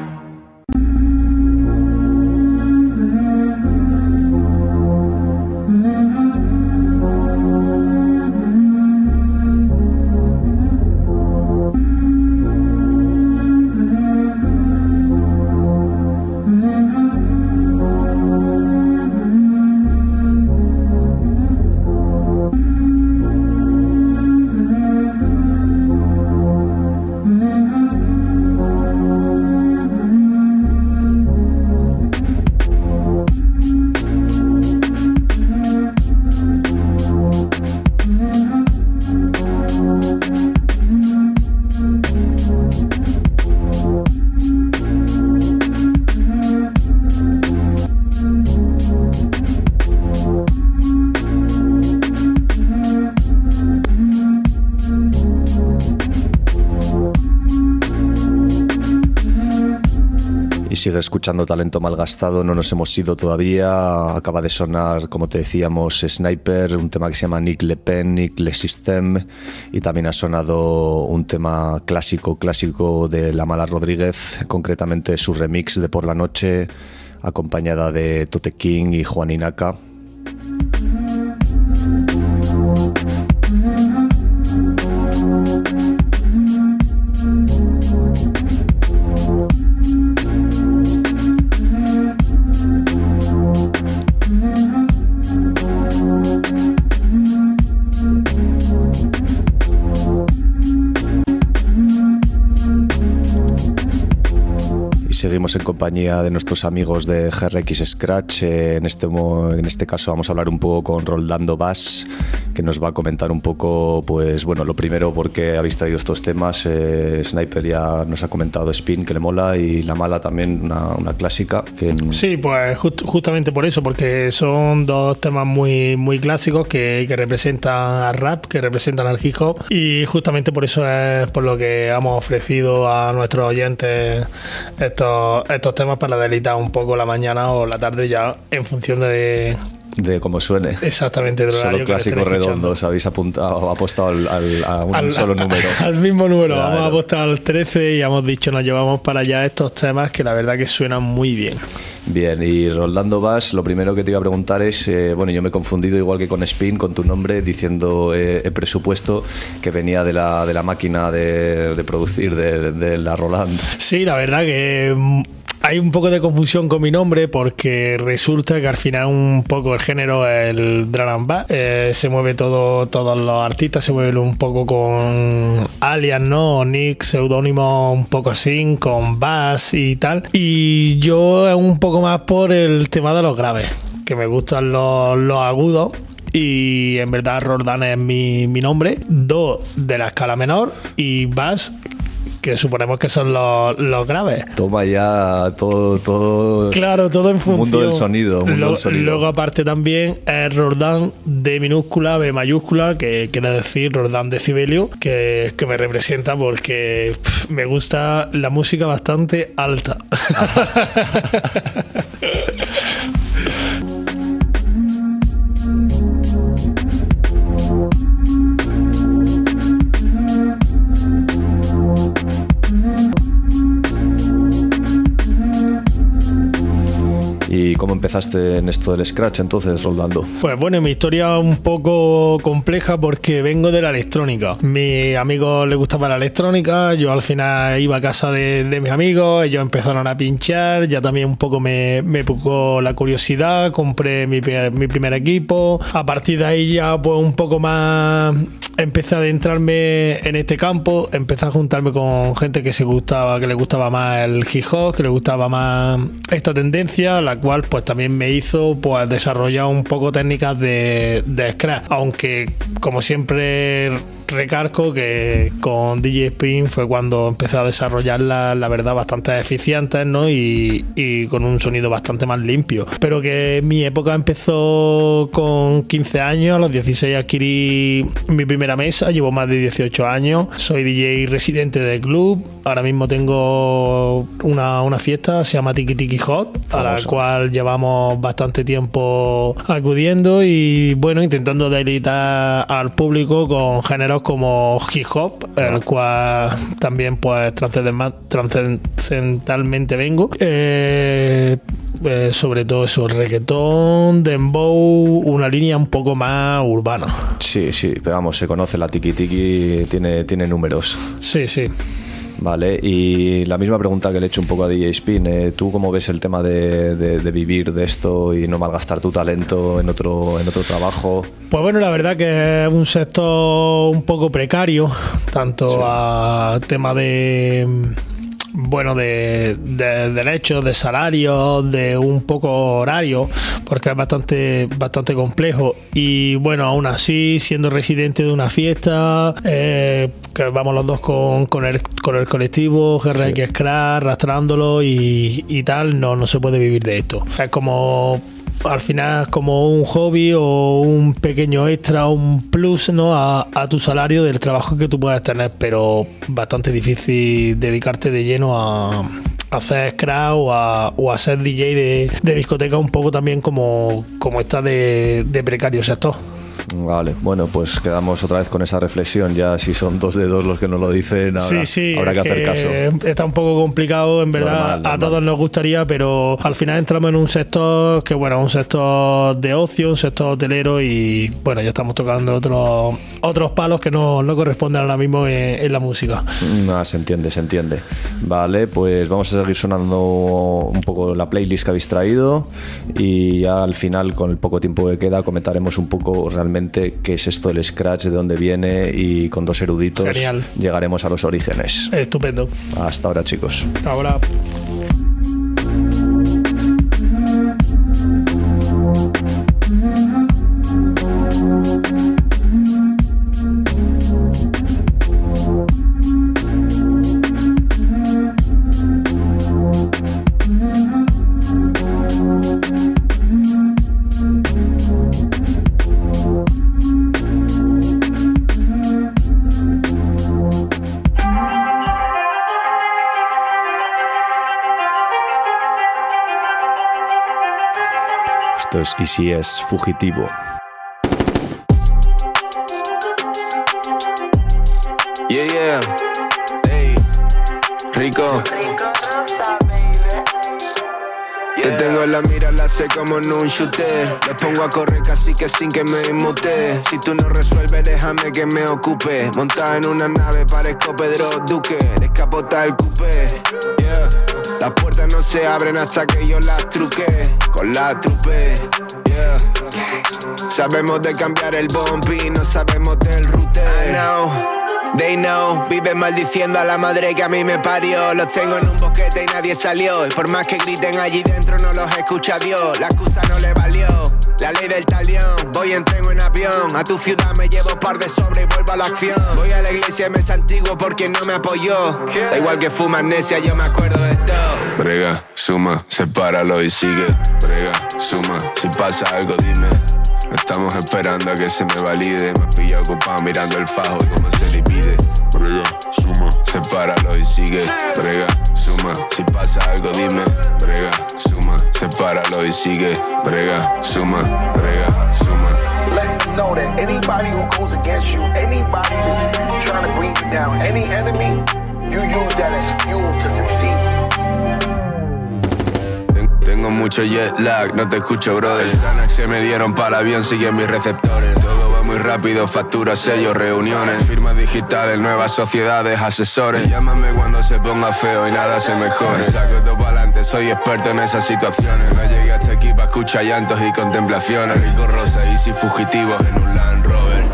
Sigue escuchando Talento Malgastado, no nos hemos ido todavía. Acaba de sonar, como te decíamos, Sniper, un tema que se llama Nick Le Pen, Nick Le System, y también ha sonado un tema clásico, clásico de La Mala Rodríguez, concretamente su remix de Por la Noche, acompañada de Tote King y Juan Inaca. Seguimos en compañía de nuestros amigos de G R X Scratch. Eh, en, este, en este caso vamos a hablar un poco con Roldando Bass, que nos va a comentar un poco, pues bueno, lo primero, por qué habéis traído estos temas. Eh, Sniper ya nos ha comentado Spin, que le mola, y La Mala también, una, una clásica. Que... Sí, pues just, justamente por eso, porque son dos temas muy, muy clásicos que, que representan al rap, que representan al hip hop, y justamente por eso es por lo que hemos ofrecido a nuestros oyentes estos estos temas para deleitar un poco la mañana o la tarde, ya en función de de cómo suene. Exactamente. Solo clásicos redondos. Habéis apuntado, apostado al, al, a un al, solo número. Al mismo número. Claro. Hemos apostado al trece y hemos dicho, nos llevamos para allá estos temas que la verdad que suenan muy bien. Bien, y Roldando Bass, lo primero que te iba a preguntar es, eh, bueno, yo me he confundido igual que con Spin, con tu nombre, diciendo eh, el presupuesto que venía de la, de la máquina de, de producir de, de la Roland. Sí, la verdad que hay un poco de confusión con mi nombre porque resulta que al final un poco el género es el drum and bass. Eh, se mueve todo, todos los artistas se mueven un poco con alias, ¿no? Nick, seudónimo un poco así, con bass y tal. Y yo es un poco más por el tema de los graves, que me gustan los, los agudos. Y en verdad Roldán es mi, mi nombre. Do de la escala menor y bass, que suponemos que son los, los graves. Toma ya todo, todo. Claro, todo en función. Mundo del sonido. Mundo Lo, del sonido. Luego, aparte, también es Roldán D minúscula, B mayúscula, que quiere decir Roldán Decibelio, que, que me representa porque pff, me gusta la música bastante alta. Y cómo empezaste en esto del scratch entonces, Roldando. Pues bueno, mi historia un poco compleja porque vengo de la electrónica. Mis amigos les gustaba la electrónica, yo al final iba a casa de, de mis amigos, ellos empezaron a pinchar, ya también un poco me, me picó la curiosidad, compré mi, mi primer equipo. A partir de ahí ya pues un poco más empecé a adentrarme en este campo, empecé a juntarme con gente que se gustaba, que le gustaba más el hip hop, que le gustaba más esta tendencia, la cual pues también me hizo pues desarrollar un poco técnicas de, de scratch, aunque como siempre recargo que con D J Spin fue cuando empecé a desarrollar la, la verdad bastante eficientes, ¿no? Y, y con un sonido bastante más limpio, pero que mi época empezó con quince años. A los dieciséis adquirí mi primera mesa, llevo más de dieciocho años, soy D J residente del club, ahora mismo tengo una, una fiesta, se llama Tiki Tiki Hot, famoso, a la cual llevamos bastante tiempo acudiendo y bueno, intentando deleitar al público con géneros como hip hop, el cual también pues trascendentalmente vengo, eh, eh, sobre todo eso, reggaetón, dembow, una línea un poco más urbana. Sí, sí, pero vamos, se conoce la Tiki Tiki, tiene, tiene números. Sí, sí. Vale, y la misma pregunta que le he hecho un poco a D J Spin, ¿eh? ¿Tú cómo ves el tema de, de, de vivir de esto y no malgastar tu talento en otro, en otro trabajo? Pues bueno, la verdad que es un sector un poco precario, tanto sí. a tema de... bueno, de, de derechos, de salarios, de un poco horario, porque es bastante, bastante complejo. Y bueno, aún así, siendo residente de una fiesta, eh, que vamos los dos con, con, el, con el colectivo G R X Scratch, arrastrándolo y, y tal, no, no se puede vivir de esto. Es como... al final como un hobby o un pequeño extra, un plus, ¿no? a, a tu salario del trabajo que tú puedes tener, pero bastante difícil dedicarte de lleno a, a hacer scratch o a, o a ser D J de, de discoteca, un poco también como, como está de, de precario sector. Vale, bueno, pues quedamos otra vez con esa reflexión. Ya si son dos de dos los que nos lo dicen, ahora, sí, sí, habrá que, que hacer caso. Está un poco complicado, en verdad. Normal, normal. A todos nos gustaría, pero al final entramos en un sector que, bueno, un sector de ocio, un sector hotelero, y bueno, ya estamos tocando otros otros palos que no, no corresponden ahora mismo en, en la música. No, se entiende, se entiende. Vale, pues vamos a seguir sonando un poco la playlist que habéis traído y ya al final, con el poco tiempo que queda, comentaremos un poco realmente qué es esto del scratch, de dónde viene, y con dos eruditos Genial. llegaremos a los orígenes. Estupendo. Hasta ahora, chicos. Hasta ahora. Esto es Y si es fugitivo. Yeah, yeah. Hey, rico. Te tengo en la mira, la sé como en un shooter. Me pongo a correr casi que sin que me inmute. Si tú no resuelves, déjame que me ocupe. Montada en una nave, parezco Pedro Duque. Descapota el coupé. Yeah. Las puertas no se abren hasta que yo las truque. Con la trupe. Yeah. Sabemos de cambiar el bumpy, no sabemos del router. I know. They know, viven maldiciendo a la madre que a mí me parió. Los tengo en un boquete y nadie salió. Y por más que griten allí dentro no los escucha Dios. La excusa no le valió, la ley del talión. Voy en tren o en avión, a tu ciudad me llevo par de sobre y vuelvo a la acción. Voy a la iglesia y me santiguo por quien no me apoyó. Da igual que fuma amnesia, yo me acuerdo de todo. Brega, suma, sepáralo y sigue. Brega, suma, si pasa algo dime. Estamos esperando a que se me valide. Me pilla ocupado mirando el fajo y cómo se le pide. Brega, suma, sepáralo y sigue. Brega, suma, si pasa algo dime. Brega, suma, sepáralo y sigue. Brega, suma, brega, suma. Let them know that anybody who goes against you, anybody that's trying to bring you down, any enemy, you use that as fuel to succeed. Tengo tengo mucho jet lag, no te escucho, brother. El Xanax se me dieron para el avión, siguen mis receptores. Todo va muy rápido, facturas, sellos, reuniones, firmas digitales, nuevas sociedades, asesores. Llámame cuando se ponga feo y nada se mejore. Saco todo para adelante, soy experto en esas situaciones. No llegué hasta aquí pa' escuchar llantos y contemplaciones. Rico Rosa y si fugitivos en un Land Rover.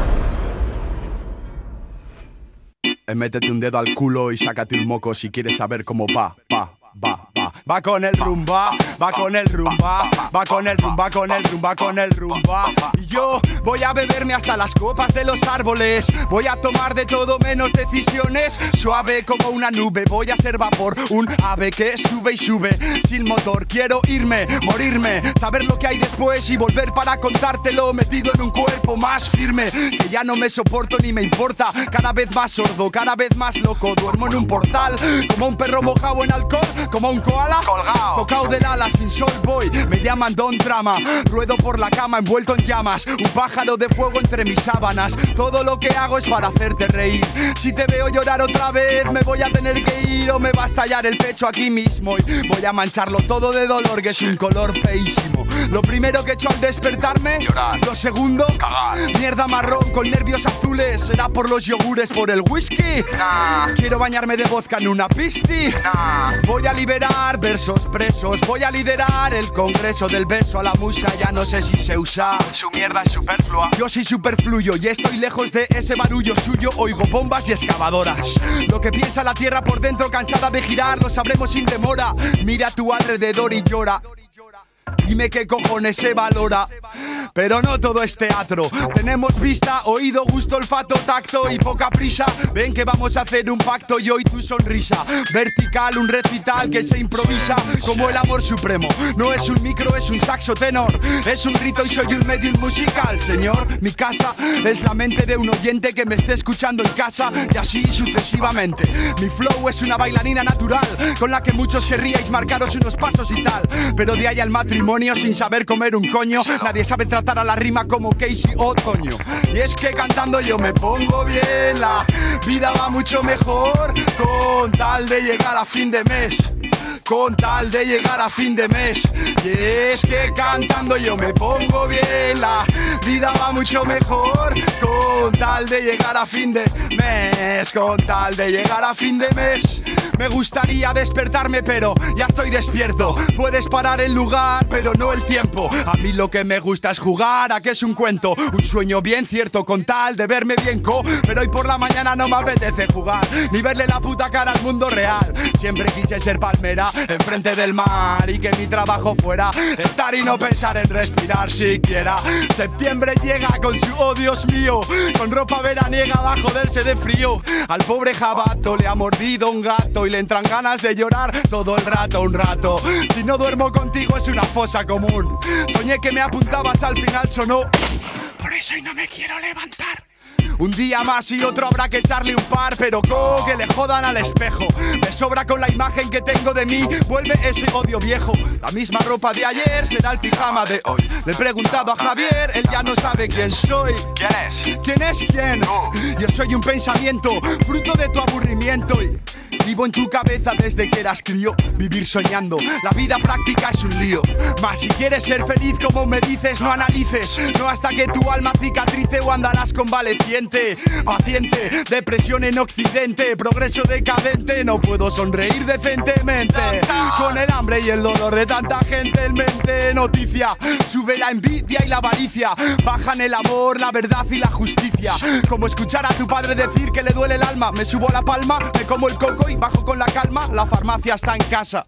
Eh, métete un dedo al culo y sácate un moco si quieres saber cómo va, va, va, va. Va con el rumba, va con el rumba, va con el rumba, con el rumba, con el rumba. Y yo voy a beberme hasta las copas de los árboles. Voy a tomar de todo menos decisiones. Suave como una nube, voy a ser vapor. Un ave que sube y sube sin motor. Quiero irme, morirme, saber lo que hay después y volver para contártelo. Metido en un cuerpo más firme, que ya no me soporto ni me importa. Cada vez más sordo, cada vez más loco. Duermo en un portal, como un perro mojado en alcohol, como un koala colgado, tocado del ala, sin sol voy. Me llaman Don Drama, ruedo por la cama envuelto en llamas. Un pájaro de fuego entre mis sábanas. Todo lo que hago es para hacerte reír. Si te veo llorar otra vez me voy a tener que ir o me va a estallar el pecho aquí mismo. Y voy a mancharlo todo de dolor, que es un color feísimo. Lo primero que he hecho al despertarme, llorar. Lo segundo, cagar. Mierda marrón con nervios azules. ¿Será por los yogures, por el whisky? Nah. Quiero bañarme de vodka en una pisti. Nah. Voy a liberar versos presos. Voy a liderar el congreso del beso a la musa. Ya no sé si se usa. Su mierda es superflua. Yo soy superfluyo y estoy lejos de ese barullo suyo. Oigo bombas y excavadoras. Lo que piensa la tierra por dentro, cansada de girar, lo sabremos sin demora. Mira a tu alrededor y llora. Dime qué cojones se valora. Pero no todo es teatro. Tenemos vista, oído, gusto, olfato, tacto y poca prisa. Ven que vamos a hacer un pacto, yo y tu sonrisa. Vertical, un recital que se improvisa como el amor supremo. No es un micro, es un saxo tenor. Es un rito y soy un medium musical, señor. Mi casa es la mente de un oyente que me esté escuchando en casa. Y así sucesivamente. Mi flow es una bailarina natural con la que muchos querríais marcaros unos pasos y tal. Pero de ahí al matrimonio sin saber comer un coño. Nadie sabe tratar a la rima como Casey Otoño. Y es que cantando yo me pongo bien. La vida va mucho mejor con tal de llegar a fin de mes. Con tal de llegar a fin de mes. Y es que cantando yo me pongo bien. La vida va mucho mejor con tal de llegar a fin de mes. Con tal de llegar a fin de mes. Me gustaría despertarme pero ya estoy despierto. Puedes parar el lugar pero no el tiempo. A mí lo que me gusta es jugar a que es un cuento. Un sueño bien cierto con tal de verme bien co. Pero hoy por la mañana no me apetece jugar ni verle la puta cara al mundo real. Siempre quise ser palmera enfrente del mar y que mi trabajo fuera estar y no pensar en respirar siquiera. Septiembre llega con su oh Dios mío, con ropa veraniega va a joderse de frío. Al pobre jabato le ha mordido un gato y le entran ganas de llorar todo el rato, un rato. Si no duermo contigo es una fosa común. Soñé que me apuntabas, al final sonó. Por eso hoy no me quiero levantar. Un día más y otro habrá que echarle un par. Pero co, que le jodan al espejo. Me sobra con la imagen que tengo de mí. Vuelve ese odio viejo. La misma ropa de ayer será el pijama de hoy. Le he preguntado a Javier, él ya no sabe quién soy. ¿Quién es? ¿Quién es quién? No. Yo soy un pensamiento, fruto de tu aburrimiento. Y vivo en tu cabeza desde que eras crío. Vivir soñando, la vida práctica es un lío. Mas si quieres ser feliz como me dices, no analices. No hasta que tu alma cicatrice o andarás convaleciente. Paciente, depresión en occidente. Progreso decadente, no puedo sonreír decentemente. Con el hambre y el dolor de tanta gente en mente. Noticia, sube la envidia y la avaricia. Bajan el amor, la verdad y la justicia. Como escuchar a tu padre decir que le duele el alma. Me subo la palma, me como el coco y bajo con la calma. La farmacia está en casa.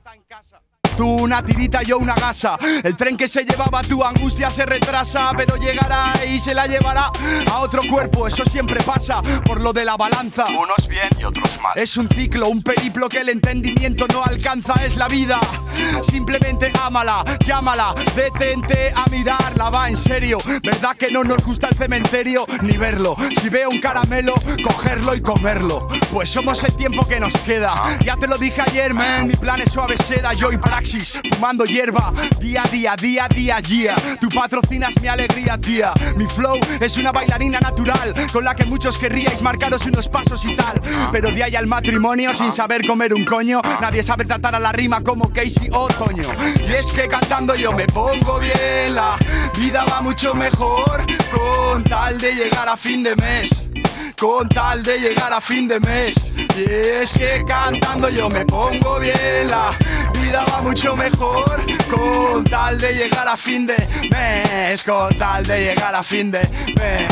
Tú una tirita, yo una gasa. El tren que se llevaba tu angustia se retrasa, pero llegará y se la llevará a otro cuerpo. Eso siempre pasa por lo de la balanza. Unos bien y otros mal. Es un ciclo, un periplo que el entendimiento no alcanza. Es la vida, simplemente ámala, llámala, detente a mirarla, va en serio. ¿Verdad que no nos gusta el cementerio ni verlo? Si veo un caramelo, cogerlo y comerlo. Pues somos el tiempo que nos queda. Ya te lo dije ayer, man, mi plan es suave seda. Yo y Praxis oasis, fumando hierba. Día a día, día a día, día. Tú patrocinas mi alegría, tía. Mi flow es una bailarina natural con la que muchos querríais marcaros unos pasos y tal. Pero de ahí al matrimonio sin saber comer un coño. Nadie sabe tratar a la rima como Casey Otoño. Y es que cantando yo me pongo bien. La vida va mucho mejor con tal de llegar a fin de mes. Con tal de llegar a fin de mes. Y es que cantando yo me pongo bien. La vida va mucho mejor con tal de llegar a fin de mes. Con tal de llegar a fin de mes.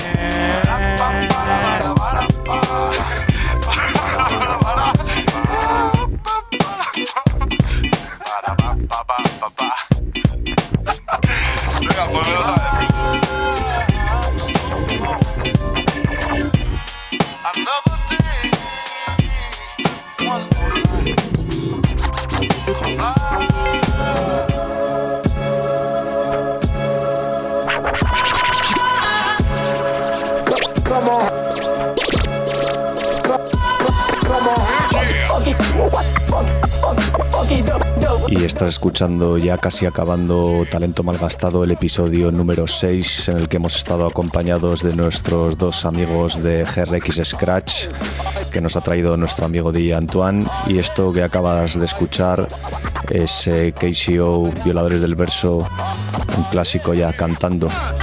Y estás escuchando, ya casi acabando, Talento Malgastado, el episodio número seis, en el que hemos estado acompañados de nuestros dos amigos de G R X Scratch, que nos ha traído nuestro amigo D J Antoine. Y esto que acabas de escuchar es eh, K C O, Violadores del Verso, un clásico ya cantando.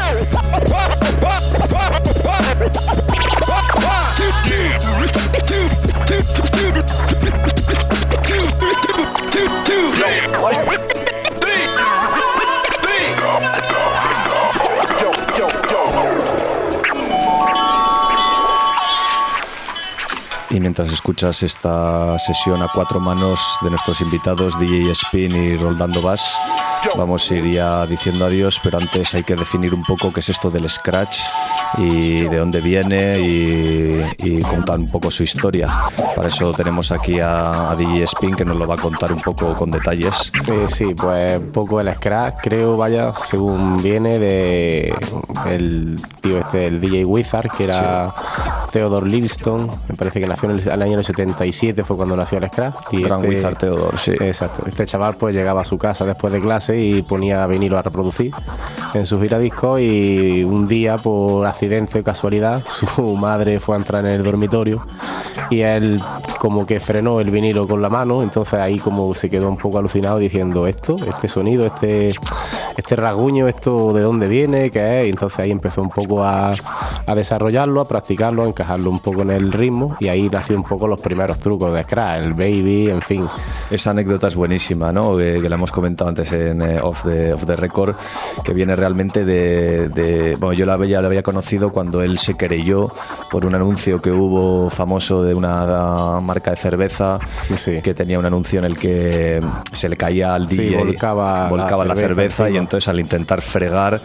Y mientras escuchas esta sesión a cuatro manos de nuestros invitados D J Spin y Roldando Bass, vamos a ir ya diciendo adiós, pero antes hay que definir un poco qué es esto del Scratch y de dónde viene y, y contar un poco su historia. Para eso tenemos aquí a, a D J Spin, que nos lo va a contar un poco con detalles. Sí, sí, pues un poco el Scratch, creo, vaya, según viene de el tío este, el D J Wizard, que era sí. Theodore Livingston, me parece que nació en el, el año setenta y siete, fue cuando nació el Scratch. Y Gran este, Wizard Theodore, sí. Exacto. Este chaval pues llegaba a su casa después de clase y ponía vinilo a reproducir en su giradiscos, y un día, por accidente o casualidad, su madre fue a entrar en el dormitorio y él como que frenó el vinilo con la mano. Entonces ahí como se quedó un poco alucinado diciendo, esto, este sonido, este, este rasguño, esto de dónde viene, qué es. Y entonces ahí empezó un poco a, a desarrollarlo, a practicarlo, a encajarlo un poco en el ritmo, y ahí nació un poco los primeros trucos de Scratch, el baby, en fin. Esa anécdota es buenísima, ¿no? Que, que la hemos comentado antes en eh, Off the, Off the Record, que viene realmente de, de... Bueno, yo la había, la había conocido cuando él se querelló por un anuncio que hubo famoso de una marca de cerveza, sí, que tenía un anuncio en el que se le caía al D J, sí, volcaba, volcaba la, la cerveza, cerveza y entonces al intentar fregar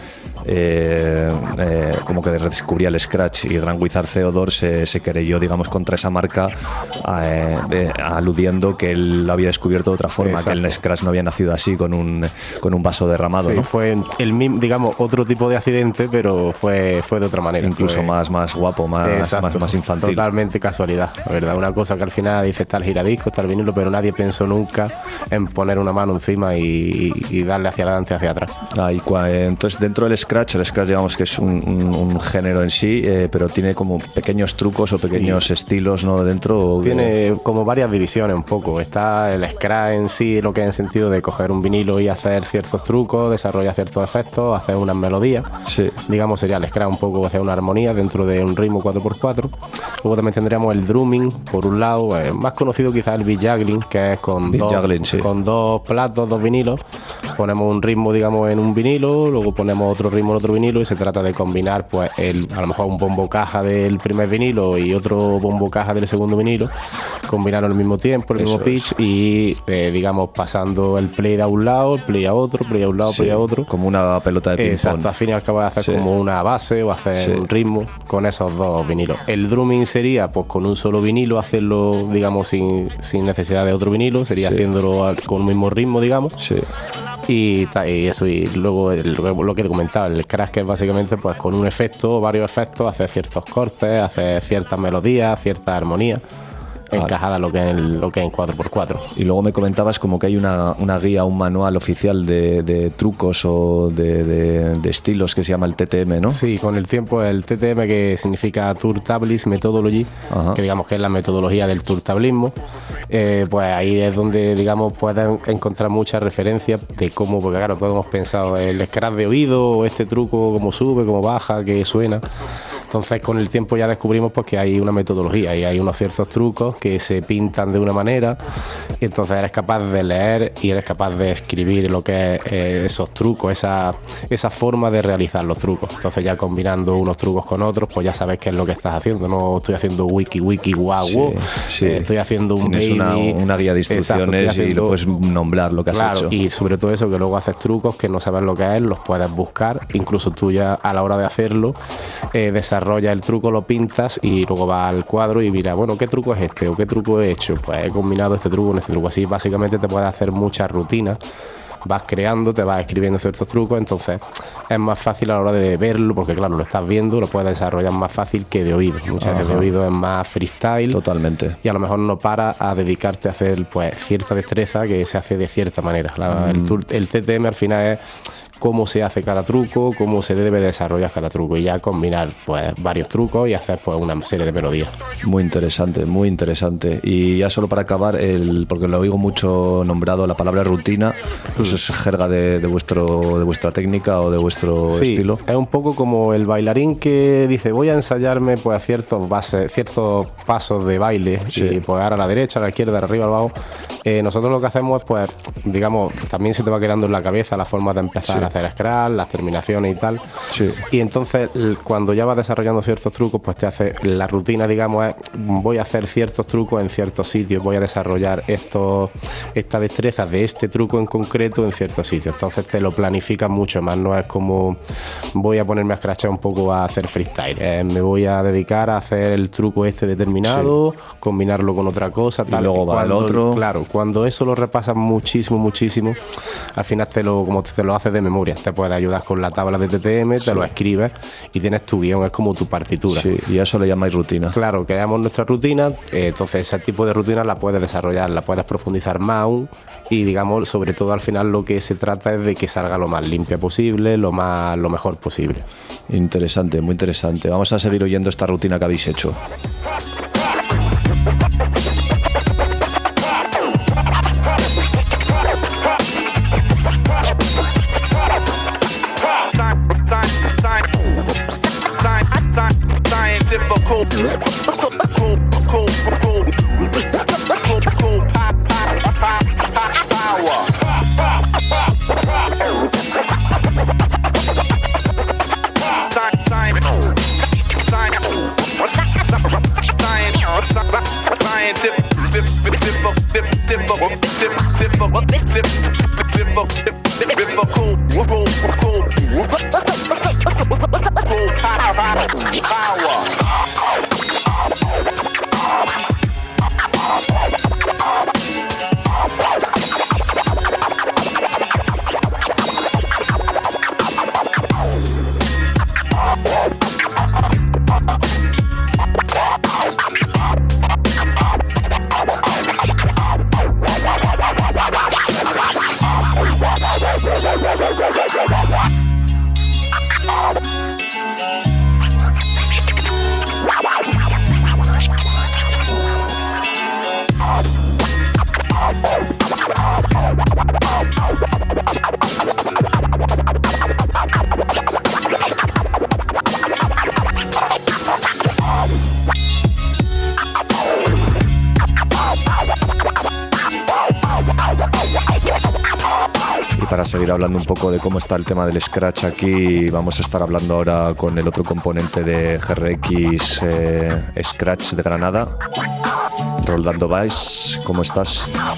eh, eh, como que descubría el Scratch, y Gran Wizard Theodore se, se querelló, digamos, contra esa marca, eh, eh, aludiendo que él lo había descubierto de otra forma. Exacto. Que el Scratch no había nacido así, con un, con un vaso derramado, sí, ¿no? Fue el mismo, digamos, otro tipo de accidente, pero fue, fue de otra manera. Incluso fue... más, más guapo, más, más, más infantil. Totalmente casualidad, la verdad. Una cosa que al final dice, está el giradisco, está el vinilo, pero nadie pensó nunca en poner una mano encima y, y darle hacia adelante, hacia atrás. Ah, y cua, eh, entonces dentro del Scratch, el Scratch digamos que es un, un, un género en sí, eh, pero tiene como pequeños trucos o pequeños sí. estilos, ¿no? Dentro. Tiene como varias divisiones un poco. Está el Scratch en sí, lo que es en sentido de coger un vinilo y hacer ciertos trucos, desarrollar ciertos efectos, hacer unas melodías. Sí. Digamos, sería el Scratch un poco hacer una armonía dentro de un ritmo cuatro por cuatro. Luego también tendríamos el drumming, por un lado, eh, más conocido quizás el beat juggling, que es con, dos, juggling, sí. con dos platos, dos vinilos. Ponemos un ritmo, digamos, en un vinilo, luego ponemos otro ritmo en otro vinilo, y se trata de combinar, pues, el, a lo mejor un bombo caja del primer vinilo y otro bombo caja del segundo vinilo, combinarlo al mismo tiempo, el Eso mismo pitch, es. y eh, digamos, pasando el play a un lado, el play a otro, play a un lado, sí, play a otro. Como una pelota de ping-pong. Exacto, al fin y al cabo hacer sí. como una base o hacer sí. un ritmo con esos dos vinilos. El drumming sería, pues, con un solo vinilo, hacerlo, digamos, sin, sin necesidad de otro vinilo, sería sí. haciéndolo al, con un mismo ritmo, digamos. Sí. Y, y eso, y luego el, lo que te comentaba, el Scratch, que es básicamente, pues, con un efecto, varios efectos, hacer ciertos cortes, hacer ciertas melodías, ciertas armonías. encajada lo que es en, lo que es en cuatro por cuatro. Y luego me comentabas como que hay una, una guía, un manual oficial de, de trucos o de, de, de estilos que se llama el T T M, ¿no? Sí, con el tiempo el T T M, que significa Tour Tablist Methodology, Ajá. que digamos que es la metodología del tour tablismo, eh, pues ahí es donde digamos pueden encontrar muchas referencias de cómo, porque claro, todos hemos pensado el scratch de oído, o este truco cómo sube, cómo baja, qué suena. Entonces con el tiempo ya descubrimos pues que hay una metodología y hay unos ciertos trucos que se pintan de una manera, y entonces eres capaz de leer y eres capaz de escribir lo que es eh, esos trucos, esa, esa forma de realizar los trucos. Entonces ya combinando unos trucos con otros, pues ya sabes qué es lo que estás haciendo. No estoy haciendo wiki wiki guau, sí, sí. Eh, estoy haciendo un Tienes baby. Una, una guía de instrucciones. Exacto, haciendo, y lo puedes nombrar lo que claro, has hecho. Y sobre todo eso, que luego haces trucos que no sabes lo que es, los puedes buscar, incluso tú ya a la hora de hacerlo eh, desarrollas el truco, lo pintas y luego vas al cuadro y mira, bueno, ¿qué truco es este? ¿O qué truco he hecho? Pues he combinado este truco con este truco. Así básicamente te puedes hacer muchas rutinas, vas creando, te vas escribiendo ciertos trucos, entonces es más fácil a la hora de verlo, porque claro, lo estás viendo, lo puedes desarrollar más fácil que de oído. Muchas veces de oído es más freestyle. Totalmente. Y a lo mejor no para a dedicarte a hacer pues cierta destreza que se hace de cierta manera. La, mm. el, tour, el T T M al final es cómo se hace cada truco, cómo se debe desarrollar cada truco, y ya combinar pues varios trucos y hacer pues una serie de melodías. Muy interesante, muy interesante. Y ya solo para acabar, el, porque lo oigo mucho nombrado la palabra rutina, mm. ¿eso es jerga de, de vuestro de vuestra técnica o de vuestro sí, estilo? Es un poco como el bailarín que dice voy a ensayarme pues a ciertos bases, ciertos pasos de baile, sí. y pues ahora a la derecha, a la izquierda, arriba, al abajo. Eh, nosotros lo que hacemos es pues, digamos, también se te va quedando en la cabeza la forma de empezar sí. a hacer scratch, las terminaciones y tal. Sí. Y entonces cuando ya vas desarrollando ciertos trucos, pues te hace la rutina, digamos, es voy a hacer ciertos trucos en ciertos sitios, voy a desarrollar estos, esta destreza de este truco en concreto en ciertos sitios. Entonces te lo planificas mucho más, no es como voy a ponerme a scratchar un poco a hacer freestyle, eh, me voy a dedicar a hacer el truco este determinado, sí. combinarlo con otra cosa, tal. Y luego va el otro. Claro, cuando eso lo repasas muchísimo, muchísimo, al final te lo, como te, te lo haces de memoria. Te puede ayudar con la tabla de T T M, te sí. lo escribes y tienes tu guión, es como tu partitura. Sí, y a eso le llamáis rutina. Claro, creamos nuestra rutina, eh, entonces ese tipo de rutina la puedes desarrollar, la puedes profundizar más aún, y digamos, sobre todo al final lo que se trata es de que salga lo más limpia posible, lo más lo mejor posible. Interesante, muy interesante. Vamos a seguir oyendo esta rutina que habéis hecho. Para seguir hablando un poco de cómo está el tema del scratch aquí, vamos a estar hablando ahora con el otro componente de G R X, eh, Scratch de Granada, Roldando Vice. ¿Cómo estás?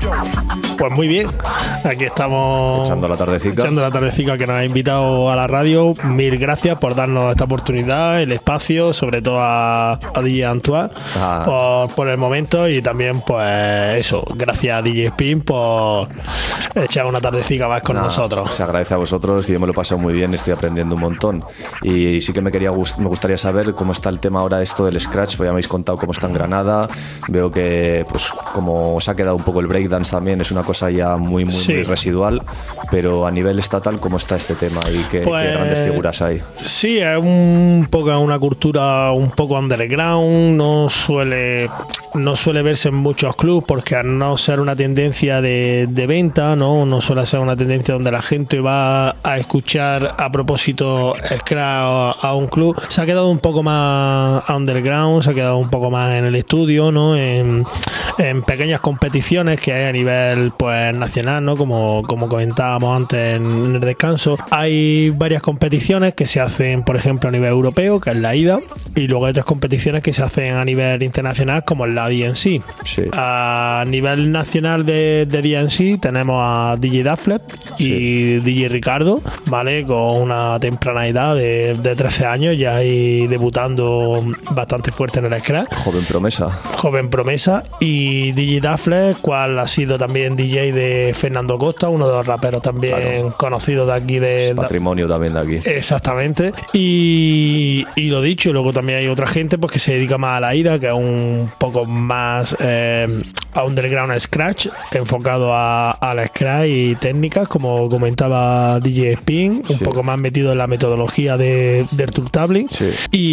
Pues muy bien, aquí estamos echando la tardecica. Echando la tardecica que nos ha invitado a la radio. Mil gracias por darnos esta oportunidad, el espacio, sobre todo a, a D J Antoine ah. por, por el momento, y también pues eso, gracias a D J Spin por echar una tardecica más con nah, nosotros. Se agradece a vosotros, que yo me lo he pasado muy bien, estoy aprendiendo un montón. Y, y sí que me quería me gustaría saber cómo está el tema ahora esto del scratch, pues ya me habéis contado cómo está en Granada. Veo que pues como os ha quedado un poco el breakdance también, es una cosa ya muy muy, sí. muy residual, pero a nivel estatal, ¿cómo está este tema y qué, pues, qué grandes figuras hay? Sí, es un poco una cultura un poco underground, no suele no suele verse en muchos clubs porque al no ser una tendencia de, de venta, ¿no? no suele ser una tendencia donde la gente va a escuchar a propósito scratch a un club. Se ha quedado un poco más underground, se ha quedado un poco más en el estudio, ¿no? en, en pequeñas competiciones que hay a nivel pues nacional, ¿no? Como, como comentábamos antes en, en el descanso. Hay varias competiciones que se hacen, por ejemplo, a nivel europeo, que es la I D A, y luego hay otras competiciones que se hacen a nivel internacional, como la D N C. Sí. A nivel nacional de, de D N C tenemos a D J Daflet y sí. D J Ricardo, ¿vale? Con una temprana edad de, de trece años, ya ahí debutando bastante fuerte en el scratch. Joven promesa. Joven promesa. Y D J Daflet, cual ha sido también D J de Fernando Costa, uno de los raperos también claro. conocidos de aquí. De, es patrimonio también de aquí. Exactamente. Y, y lo dicho, luego también hay otra gente pues que se dedica más a la I D A, que es un poco más eh, a underground scratch, enfocado a, a la scratch y técnicas, como comentaba D J Spin, un sí. poco más metido en la metodología de, del turtabling. Sí.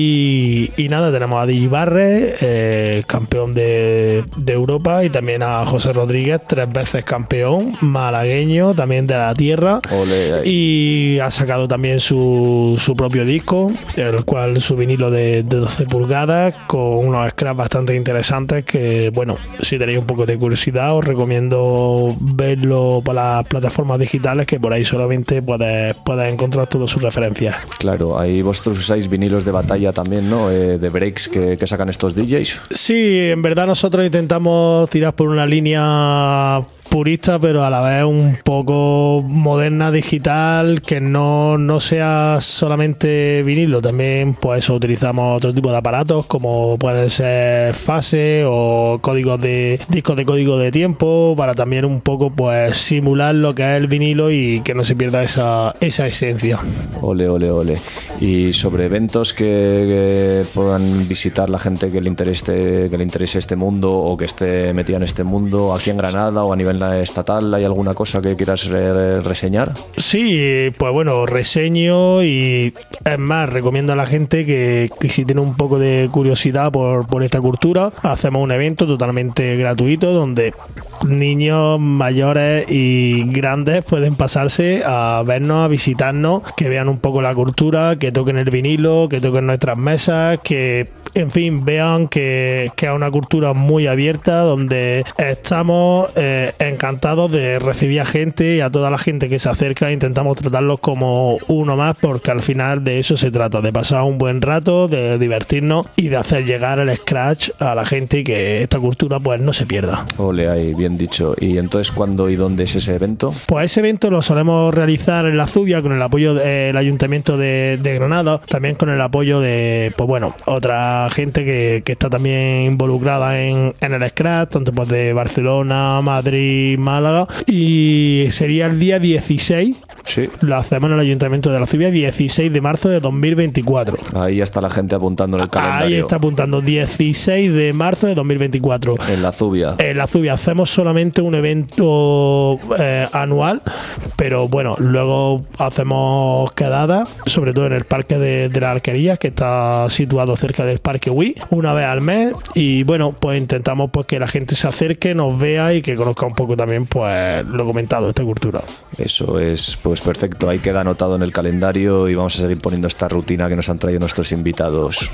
Y, y nada, tenemos a D J Barre, eh, campeón de, de Europa, y también a José Rodríguez, tres veces campeón, malagueño, también de la tierra. Ole, y ha sacado también su, su propio disco, el cual su vinilo de, de doce pulgadas, con unos scratch bastante interesantes que, bueno, si tenéis un poco de curiosidad, os recomiendo verlo por las plataformas digitales, que por ahí solamente puedes, puedes encontrar todas sus referencias. Claro, ahí vosotros usáis vinilos de batalla también, ¿no? Eh, de breaks que, que sacan estos D Js. Sí, en verdad nosotros intentamos tirar por una línea purista, pero a la vez un poco moderna, digital, que no, no sea solamente vinilo. También pues eso, utilizamos otro tipo de aparatos, como pueden ser fases o códigos de discos de código de tiempo, para también un poco pues simular lo que es el vinilo y que no se pierda esa, esa esencia. Ole, ole, ole. Y sobre eventos que, que puedan visitar la gente que le interese, que le interese este mundo o que esté metida en este mundo, aquí en Granada o a nivel estatal, ¿hay alguna cosa que quieras re- reseñar? Sí, pues bueno, reseño, y es más, recomiendo a la gente que, que si tiene un poco de curiosidad por, por esta cultura, hacemos un evento totalmente gratuito donde niños, mayores y grandes pueden pasarse a vernos, a visitarnos, que vean un poco la cultura, que toquen el vinilo, que toquen nuestras mesas, que en fin, vean que, que es una cultura muy abierta, donde estamos eh, encantados de recibir a gente, y a toda la gente que se acerca intentamos tratarlos como uno más, porque al final de eso se trata, de pasar un buen rato, de divertirnos y de hacer llegar el scratch a la gente, y que esta cultura pues no se pierda. Ole, ahí, bien dicho. ¿Y entonces cuándo y dónde es ese evento? Pues ese evento lo solemos realizar en la Zubia con el apoyo del Ayuntamiento de, de Granada, también con el apoyo de, pues bueno, otra gente que, que está también involucrada en, en el scratch, tanto pues de Barcelona, Madrid, Málaga, y sería el día dieciséis. Sí. Lo hacemos en el Ayuntamiento de la Zubia, dieciséis de marzo de dos mil veinticuatro. Ahí está la gente apuntando en el calendario. Ahí está apuntando, dieciséis de marzo de dos mil veinticuatro. En la Zubia. En la Zubia hacemos solamente un evento eh, anual, pero bueno, luego hacemos quedadas, sobre todo en el Parque de, de las Arquerías, que está situado cerca del Parque Wii, una vez al mes, y bueno, pues intentamos pues que la gente se acerque, nos vea y que conozca un poco también pues lo comentado, esta cultura. Eso es, pues perfecto, ahí queda anotado en el calendario, y vamos a seguir poniendo esta rutina que nos han traído nuestros invitados.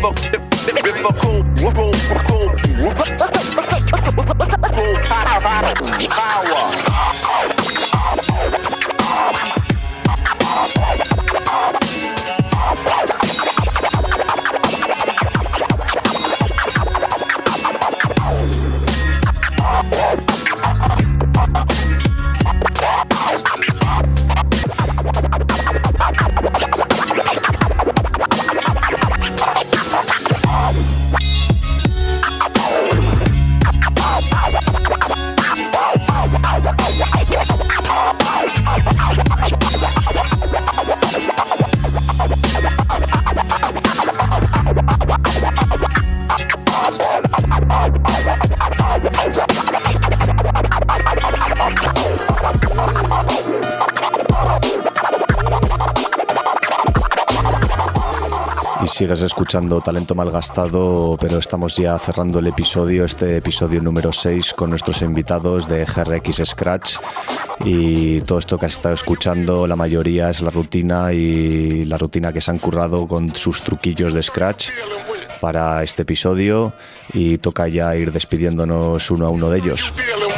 Y sigues escuchando Talento Malgastado, pero estamos ya cerrando el episodio, este episodio número seis, con nuestros invitados de G R X Scratch. Y todo esto que has estado escuchando, la mayoría es la rutina y la rutina que se han currado con sus truquillos de Scratch para este episodio, y toca ya ir despidiéndonos uno a uno de ellos.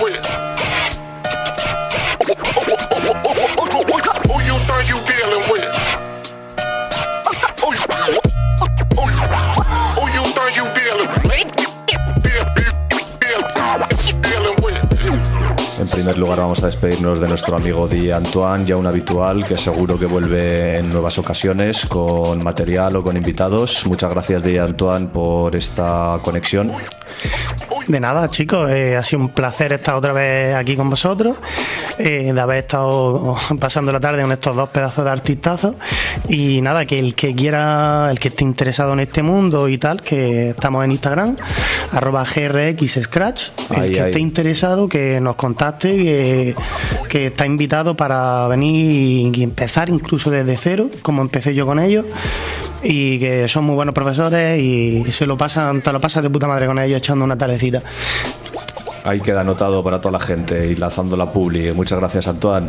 En primer lugar vamos a despedirnos de nuestro amigo Di Antoine, ya un habitual que seguro que vuelve en nuevas ocasiones con material o con invitados. Muchas gracias, Di Antoine, por esta conexión. De nada, chicos, eh, ha sido un placer estar otra vez aquí con vosotros, eh, de haber estado pasando la tarde con estos dos pedazos de artistazos. Y nada, que el que quiera, el que esté interesado en este mundo y tal, que estamos en Instagram, arroba G R X Scratch. El Ahí, que ahí. esté interesado, que nos contacte, que, que está invitado para venir y empezar incluso desde cero, como empecé yo con ellos. Y que son muy buenos profesores y se lo pasan, te lo pasas de puta madre con ellos echando una tardecita. Ahí queda anotado para toda la gente y lanzando la publi. Muchas gracias, Antoine.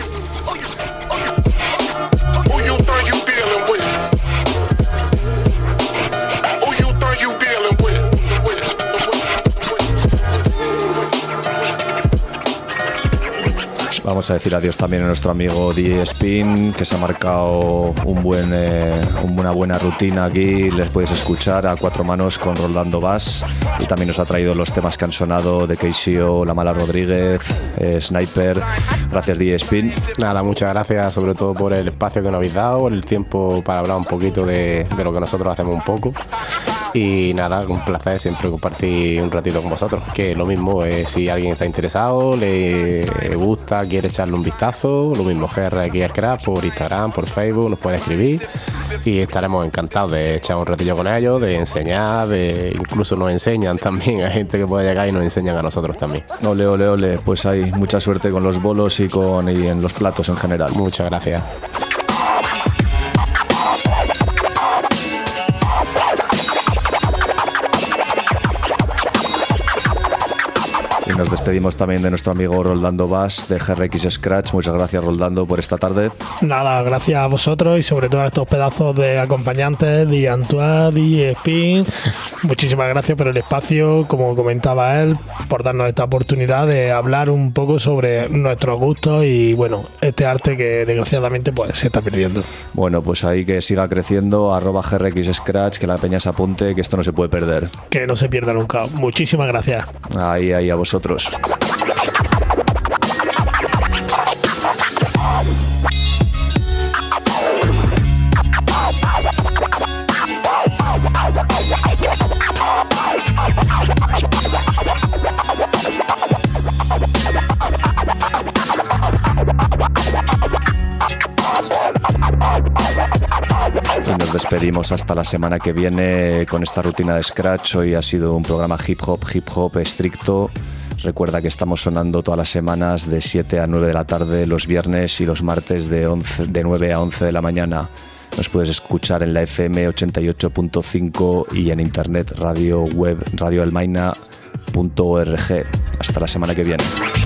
Vamos a decir adiós también a nuestro amigo D Spin, que se ha marcado un buen, eh, una buena rutina aquí. Les puedes escuchar a cuatro manos con Roldando Bass, y también nos ha traído los temas que han sonado de K C O, La Mala Rodríguez, eh, Sniper. Gracias, D Spin. Nada, muchas gracias sobre todo por el espacio que nos habéis dado, por el tiempo para hablar un poquito de, de lo que nosotros hacemos un poco. Y nada, un placer siempre compartir un ratito con vosotros. Que lo mismo, eh, si alguien está interesado, le gusta, quiere echarle un vistazo, lo mismo, G R X Scratch por Instagram, por Facebook, nos puede escribir y estaremos encantados de echar un ratillo con ellos, de enseñar, de incluso nos enseñan también, hay gente que puede llegar y nos enseñan a nosotros también. Ole, ole, ole, pues hay mucha suerte con los bolos y, con, y en los platos en general. Muchas gracias. Y nos despedimos también de nuestro amigo Roldando Bass de G R X Scratch. Muchas gracias, Roldando, por esta tarde. Nada, gracias a vosotros y sobre todo a estos pedazos de acompañantes, Di Antoine, Di Spin. Muchísimas gracias por el espacio, como comentaba él, por darnos esta oportunidad de hablar un poco sobre nuestros gustos y bueno, este arte que desgraciadamente pues se está perdiendo. Bueno, pues ahí que siga creciendo, arroba G R X Scratch, que la peña se apunte, que esto no se puede perder. Que no se pierda nunca. Muchísimas gracias. Ahí, ahí, a vosotros. Y nos despedimos hasta la semana que viene con esta rutina de Scratch. Hoy ha sido un programa hip hop, hip hop estricto. Recuerda que estamos sonando todas las semanas de siete a nueve de la tarde, los viernes y los martes de, once, de nueve a once de la mañana. Nos puedes escuchar en la F M ochenta y ocho punto cinco y en internet radio web radioelmaina punto org. Hasta la semana que viene.